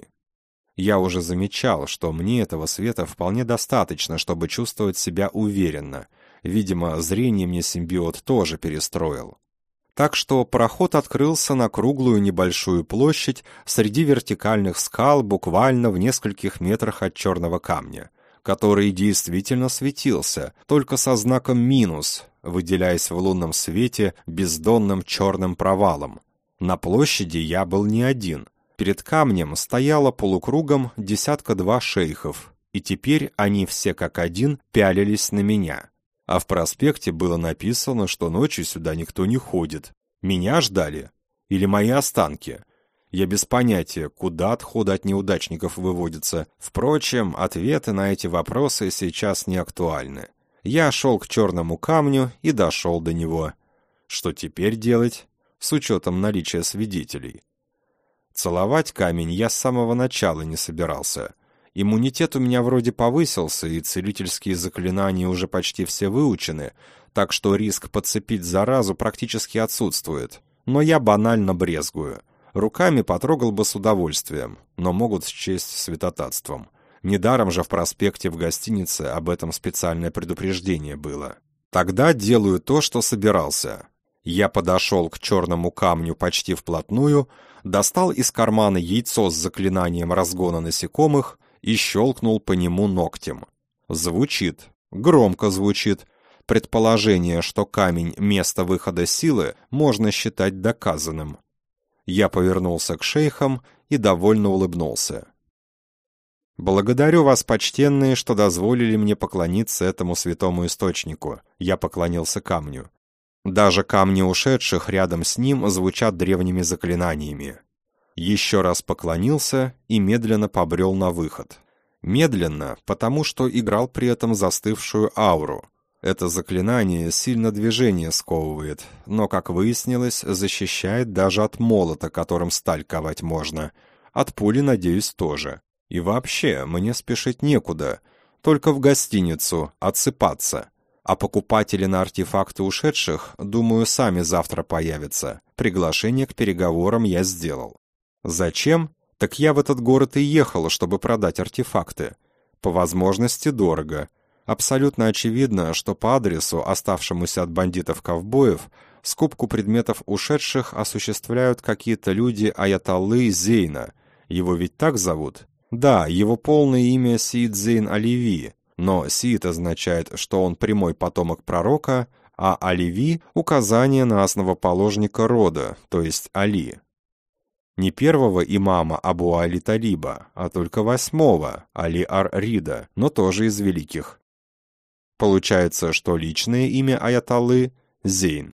Я уже замечал, что мне этого света вполне достаточно, чтобы чувствовать себя уверенно. Видимо, зрение мне симбиот тоже перестроил. Так что проход открылся на круглую небольшую площадь среди вертикальных скал буквально в нескольких метрах от черного камня, который действительно светился, только со знаком минус, выделяясь в лунном свете бездонным черным провалом. На площади я был не один. Перед камнем стояло полукругом 1-2 шейхов, и теперь они все как один пялились на меня. А в проспекте было написано, что ночью сюда никто не ходит. Меня ждали? Или мои останки? Я без понятия, куда отходы от неудачников выводятся. Впрочем, ответы на эти вопросы сейчас не актуальны. Я шел к черному камню и дошел до него. Что теперь делать, с учетом наличия свидетелей? Целовать камень я с самого начала не собирался. Иммунитет у меня вроде повысился, и целительские заклинания уже почти все выучены, так что риск подцепить заразу практически отсутствует. Но я банально брезгую. Руками потрогал бы с удовольствием, но могут счесть святотатством. Недаром же в проспекте в гостинице об этом специальное предупреждение было. Тогда делаю то, что собирался. Я подошел к черному камню почти вплотную, достал из кармана яйцо с заклинанием разгона насекомых и щелкнул по нему ногтем. Звучит. Громко звучит. Предположение, что камень — место выхода силы, можно считать доказанным. Я повернулся к шейхам и довольно улыбнулся. «Благодарю вас, почтенные, что дозволили мне поклониться этому святому источнику». Я поклонился камню. Даже камни ушедших рядом с ним звучат древними заклинаниями. Еще раз поклонился и медленно побрел на выход. Медленно, потому что играл при этом застывшую ауру. Это заклинание сильно движение сковывает, но, как выяснилось, защищает даже от молота, которым сталь ковать можно. От пули, надеюсь, тоже. И вообще, мне спешить некуда, только в гостиницу отсыпаться. А покупатели на артефакты ушедших, думаю, сами завтра появятся. Приглашение к переговорам я сделал. Зачем? Так я в этот город и ехал, чтобы продать артефакты. По возможности дорого. Абсолютно очевидно, что по адресу, оставшемуся от бандитов-ковбоев, скупку предметов ушедших осуществляют какие-то люди Аятоллы Зейна. Его ведь так зовут? Да, его полное имя Сиид Зейн Алеви, но Сиид означает, что он прямой потомок пророка, а Алеви — указание на основоположника рода, то есть Али. Не первого имама Абу Али Талиба, а только 8-го, Али ар-Рида, но тоже из великих. Получается, что личное имя Аятоллы — Зейн.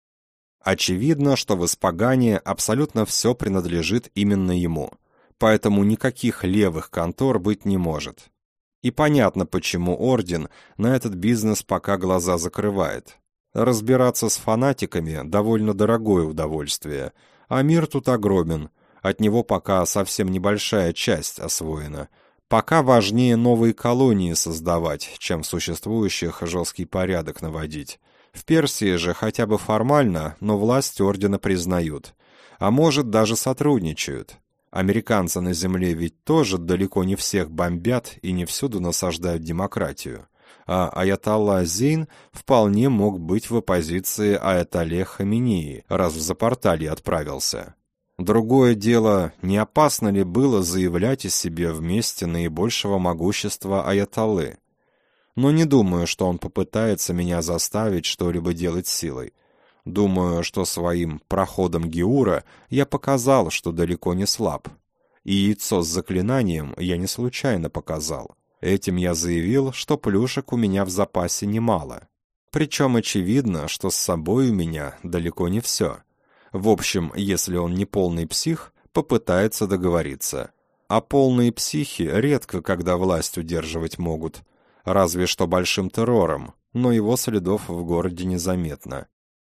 Очевидно, что в Испагане абсолютно все принадлежит именно ему, поэтому никаких левых контор быть не может. И понятно, почему орден на этот бизнес пока глаза закрывает. Разбираться с фанатиками — довольно дорогое удовольствие, а мир тут огромен, от него пока совсем небольшая часть освоена. Пока важнее новые колонии создавать, чем в существующих жесткий порядок наводить. В Персии же хотя бы формально, но власть ордена признают. А может, даже сотрудничают. Американцы на земле ведь тоже далеко не всех бомбят и не всюду насаждают демократию. А Аятолла Зейн вполне мог быть в оппозиции Аятолле Хаменеи, раз в Запорталье отправился. Другое дело, не опасно ли было заявлять о себе в месте наибольшего могущества Аятоллы? Но не думаю, что он попытается меня заставить что-либо делать силой. Думаю, что своим проходом Геура я показал, что далеко не слаб. И яйцо с заклинанием я не случайно показал. Этим я заявил, что плюшек у меня в запасе немало. Причем очевидно, что с собой у меня далеко не все. В общем, если он не полный псих, попытается договориться. А полные психи редко когда власть удерживать могут. Разве что большим террором, но его следов в городе незаметно.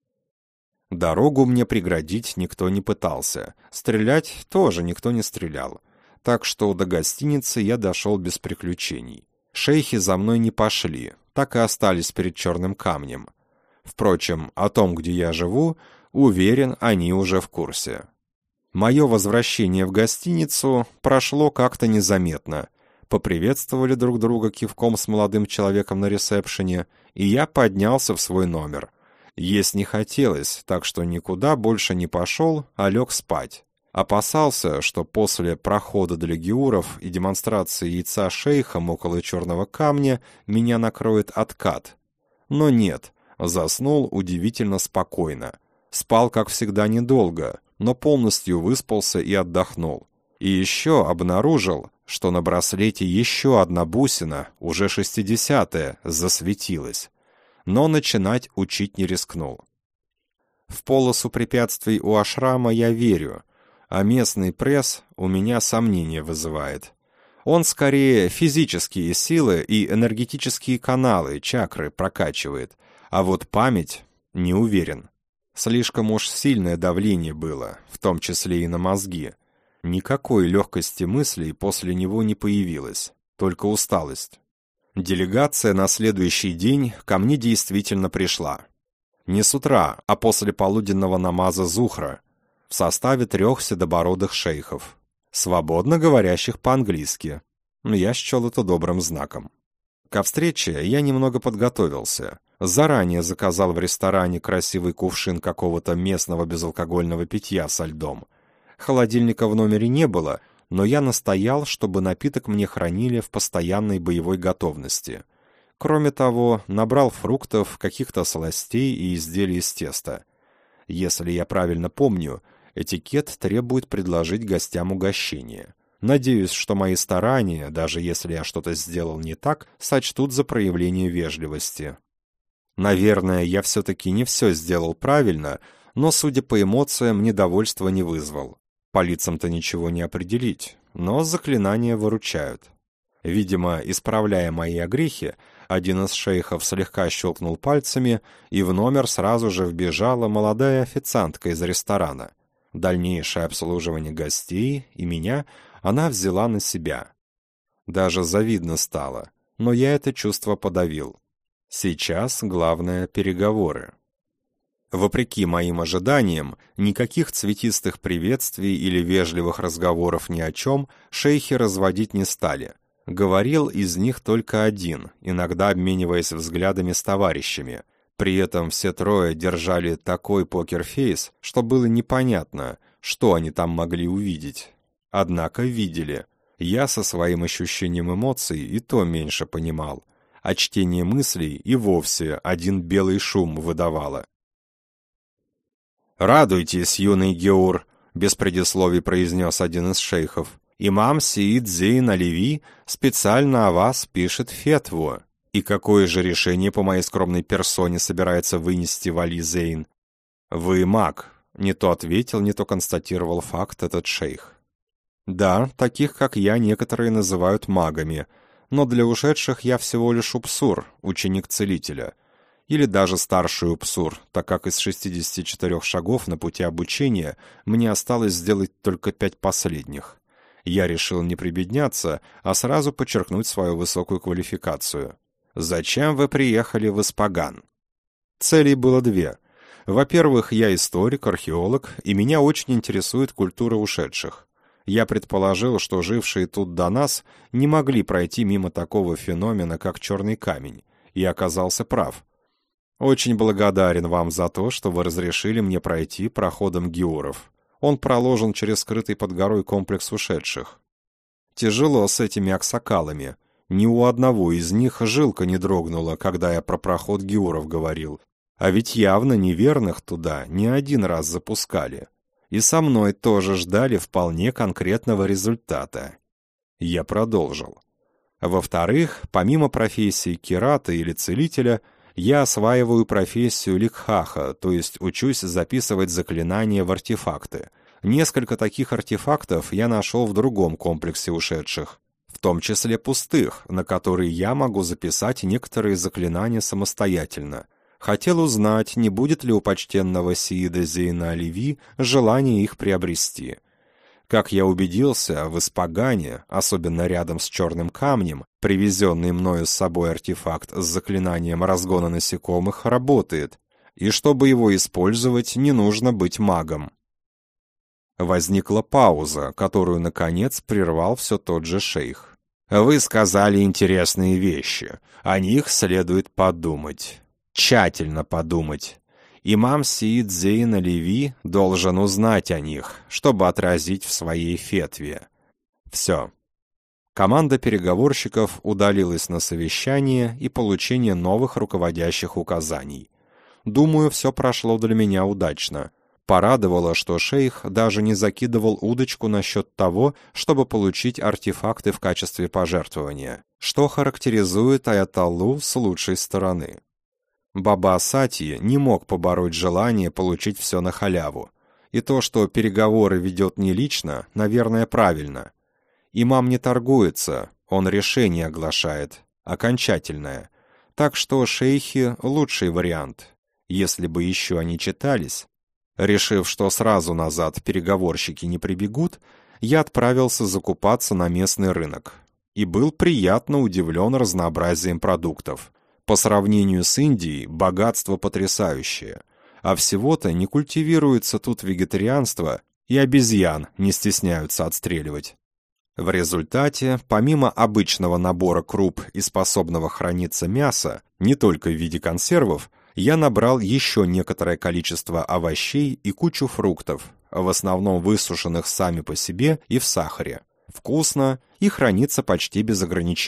Дорогу мне преградить никто не пытался. Стрелять тоже никто не стрелял. Так что до гостиницы я дошел без приключений. Шейхи за мной не пошли, так и остались перед черным камнем. Впрочем, о том, где я живу, уверен, они уже в курсе. Мое возвращение в гостиницу прошло как-то незаметно. Поприветствовали друг друга кивком с молодым человеком на ресепшене, и я поднялся в свой номер. Есть не хотелось, так что никуда больше не пошел, а лег спать. Опасался, что после прохода для геуров и демонстрации яйца шейхом около черного камня меня накроет откат. Но нет, заснул удивительно спокойно. Спал, как всегда, недолго, но полностью выспался и отдохнул. И еще обнаружил, что на браслете еще одна бусина, уже 60-я, засветилась. Но начинать учить не рискнул. В полосу препятствий у ашрама я верю, а местный пресс у меня сомнения вызывает. Он скорее физические силы и энергетические каналы, чакры прокачивает, а вот память не уверен. Слишком уж сильное давление было, в том числе и на мозги. Никакой легкости мыслей после него не появилось, только усталость. Делегация на следующий день ко мне действительно пришла. Не с утра, а после полуденного намаза Зухра, в составе 3 седобородых шейхов, свободно говорящих по-английски. Я счел это добрым знаком. Ко встрече я немного подготовился. Заранее заказал в ресторане красивый кувшин какого-то местного безалкогольного питья со льдом. Холодильника в номере не было, но я настоял, чтобы напиток мне хранили в постоянной боевой готовности. Кроме того, набрал фруктов, каких-то сластей и изделий из теста. Если я правильно помню, этикет требует предложить гостям угощение. Надеюсь, что мои старания, даже если я что-то сделал не так, сочтут за проявление вежливости. Наверное, я все-таки не все сделал правильно, но, судя по эмоциям, недовольства не вызвал. По лицам-то ничего не определить, но заклинания выручают. Видимо, исправляя мои огрехи, один из шейхов слегка щелкнул пальцами, и в номер сразу же вбежала молодая официантка из ресторана. Дальнейшее обслуживание гостей и меня она взяла на себя. Даже завидно стало, но я это чувство подавил. Сейчас главное — переговоры. Вопреки моим ожиданиям, никаких цветистых приветствий или вежливых разговоров ни о чем шейхи разводить не стали. Говорил из них только один, иногда обмениваясь взглядами с товарищами. При этом все трое держали такой покерфейс, что было непонятно, что они там могли увидеть. Однако видели. Я со своим ощущением эмоций и то меньше понимал, а чтение мыслей и вовсе один белый шум выдавало. «Радуйтесь, юный Геур», — без предисловий произнес один из шейхов. «Имам Сиид Зейн Алеви специально о вас пишет фетву. И какое же решение по моей скромной персоне собирается вынести Вали Зейн?» «Вы маг», — не то ответил, не то констатировал факт этот шейх. «Да, таких, как я, некоторые называют магами, но для ушедших я всего лишь упсур, ученик целителя. Или даже старший упсур, так как из 64 шагов на пути обучения мне осталось сделать только 5 последних. Я решил не прибедняться, а сразу подчеркнуть свою высокую квалификацию. «Зачем вы приехали в Испаган?» Целей было две. Во-первых, я историк, археолог, и меня очень интересует культура ушедших. Я предположил, что жившие тут до нас не могли пройти мимо такого феномена, как черный камень, и оказался прав. Очень благодарен вам за то, что вы разрешили мне пройти проходом Геуров. Он проложен через скрытый под горой комплекс ушедших. Тяжело с этими аксакалами. Ни у одного из них жилка не дрогнула, когда я про проход Геуров говорил. А ведь явно неверных туда не один раз запускали. И со мной тоже ждали вполне конкретного результата. Я продолжил. Во-вторых, помимо профессии керата или целителя, я осваиваю профессию ликхаха, то есть учусь записывать заклинания в артефакты. Несколько таких артефактов я нашел в другом комплексе ушедших, в том числе пустых, на которые я могу записать некоторые заклинания самостоятельно. Хотел узнать, не будет ли у почтенного Сиида Зейна Алеви желание их приобрести. Как я убедился, в Испагане, особенно рядом с черным камнем, привезенный мною с собой артефакт с заклинанием разгона насекомых работает, и чтобы его использовать, не нужно быть магом. Возникла пауза, которую, наконец, прервал все тот же шейх. «Вы сказали интересные вещи. О них следует подумать. Тщательно подумать. Имам Сиид Зейн Алеви должен узнать о них, чтобы отразить в своей фетве». Все. Команда переговорщиков удалилась на совещание и получение новых руководящих указаний. Думаю, все прошло для меня удачно. Порадовало, что шейх даже не закидывал удочку насчет того, чтобы получить артефакты в качестве пожертвования, что характеризует Аятоллу с лучшей стороны. Баба Сати не мог побороть желание получить все на халяву. И то, что переговоры ведет не лично, наверное, правильно. Имам не торгуется, он решение оглашает, окончательное. Так что шейхи — лучший вариант. Если бы еще они читались. Решив, что сразу назад переговорщики не прибегут, я отправился закупаться на местный рынок. И был приятно удивлен разнообразием продуктов. По сравнению с Индией, богатство потрясающее. А всего-то не культивируется тут вегетарианство, и обезьян не стесняются отстреливать. В результате, помимо обычного набора круп и способного храниться мяса, не только в виде консервов, я набрал еще некоторое количество овощей и кучу фруктов, в основном высушенных сами по себе и в сахаре. Вкусно и хранится почти без ограничений.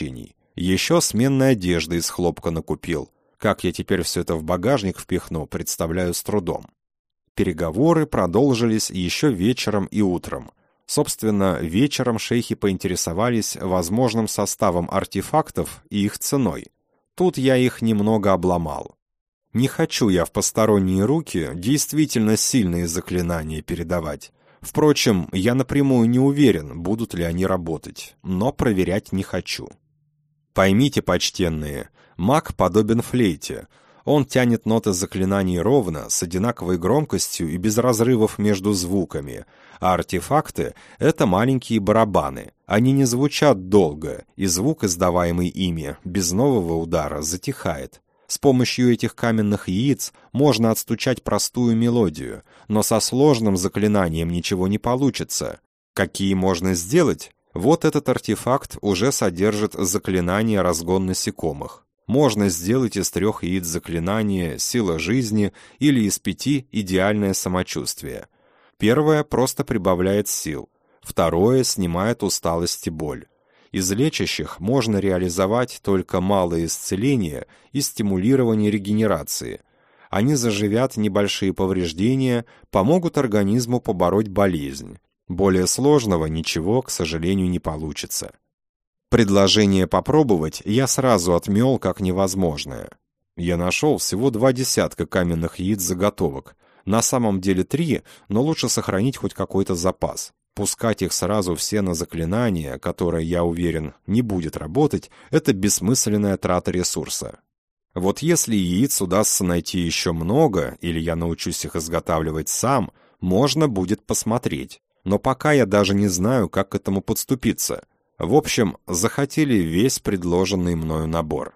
Еще сменной одежды из хлопка накупил. Как я теперь все это в багажник впихну, представляю с трудом. Переговоры продолжились еще вечером и утром. Собственно, вечером шейхи поинтересовались возможным составом артефактов и их ценой. Тут я их немного обломал. Не хочу я в посторонние руки действительно сильные заклинания передавать. Впрочем, я напрямую не уверен, будут ли они работать, но проверять не хочу. Поймите, почтенные, маг подобен флейте. Он тянет ноты заклинаний ровно, с одинаковой громкостью и без разрывов между звуками, а артефакты — это маленькие барабаны. Они не звучат долго, и звук, издаваемый ими, без нового удара затихает. С помощью этих каменных яиц можно отстучать простую мелодию, но со сложным заклинанием ничего не получится. Какие можно сделать? Вот этот артефакт уже содержит заклинание «Разгон насекомых». Можно сделать из 3 яиц заклинание «Сила жизни» или из 5 «Идеальное самочувствие». Первое просто прибавляет сил, второе снимает усталость и боль. Из лечащих можно реализовать только малое исцеление и стимулирование регенерации. Они заживят небольшие повреждения, помогут организму побороть болезнь. Более сложного ничего, к сожалению, не получится. Предложение попробовать я сразу отмел как невозможное. Я нашел всего 2 десятка каменных яиц заготовок. На самом деле 3, но лучше сохранить хоть какой-то запас. Пускать их сразу все на заклинание, которое, я уверен, не будет работать, это бессмысленная трата ресурса. Вот если яиц удастся найти еще много, или я научусь их изготавливать сам, можно будет посмотреть. Но пока я даже не знаю, как к этому подступиться. В общем, захотели весь предложенный мною набор.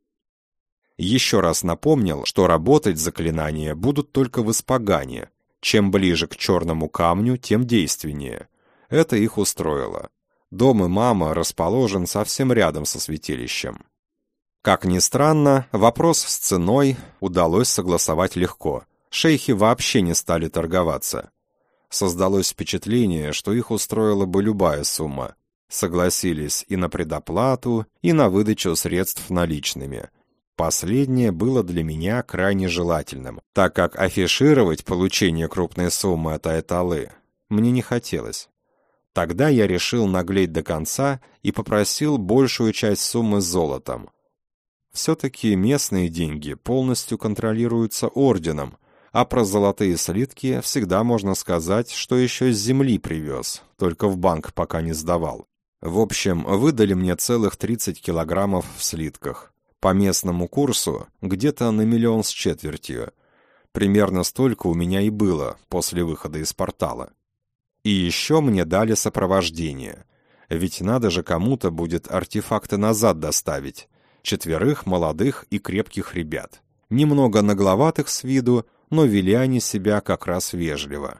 Еще раз напомнил, что работать заклинания будут только в испогане. Чем ближе к черному камню, тем действеннее. Это их устроило. Дом имама расположен совсем рядом со святилищем. Как ни странно, вопрос с ценой удалось согласовать легко. Шейхи вообще не стали торговаться. Создалось впечатление, что их устроила бы любая сумма. Согласились и на предоплату, и на выдачу средств наличными. Последнее было для меня крайне желательным, так как афишировать получение крупной суммы от Айталы мне не хотелось. Тогда я решил наглеть до конца и попросил большую часть суммы золотом. Все-таки местные деньги полностью контролируются орденом, а про золотые слитки всегда можно сказать, что еще с земли привез, только в банк пока не сдавал. В общем, выдали мне целых 30 килограммов в слитках. По местному курсу где-то на 1 250 000. Примерно столько у меня и было после выхода из портала. И еще мне дали сопровождение. Ведь надо же кому-то будет артефакты назад доставить. 4 молодых и крепких ребят. Немного нагловатых с виду, но вели они себя как раз вежливо.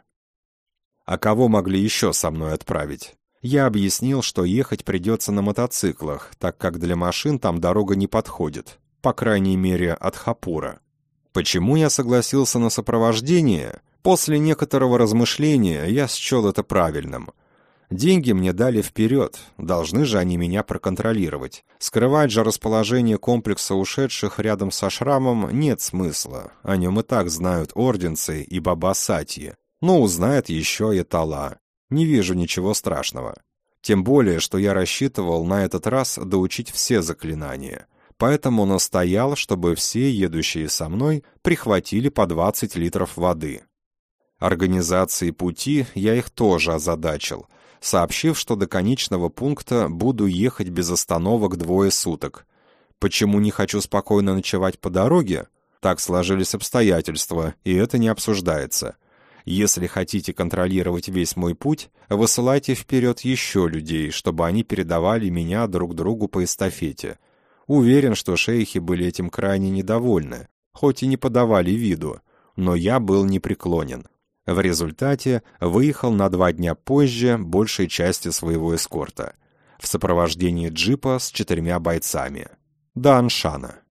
А кого могли еще со мной отправить? Я объяснил, что ехать придется на мотоциклах, так как для машин там дорога не подходит, по крайней мере от Хапура. Почему я согласился на сопровождение? После некоторого размышления я счел это правильным. Деньги мне дали вперед, должны же они меня проконтролировать. Скрывать же расположение комплекса ушедших рядом со шрамом нет смысла, о нем и так знают орденцы и Баба Сатьи, но узнает еще и Тала. Не вижу ничего страшного. Тем более, что я рассчитывал на этот раз доучить все заклинания. Поэтому настоял, чтобы все, едущие со мной, прихватили по 20 литров воды. Организацией пути я их тоже озадачил, сообщив, что до конечного пункта буду ехать без остановок 2 суток. Почему не хочу спокойно ночевать по дороге? Так сложились обстоятельства, и это не обсуждается. Если хотите контролировать весь мой путь, высылайте вперед еще людей, чтобы они передавали меня друг другу по эстафете. Уверен, что шейхи были этим крайне недовольны, хоть и не подавали виду, но я был непреклонен. В результате выехал на 2 дня позже большей части своего эскорта, в сопровождении джипа с 4 бойцами, до Аншана.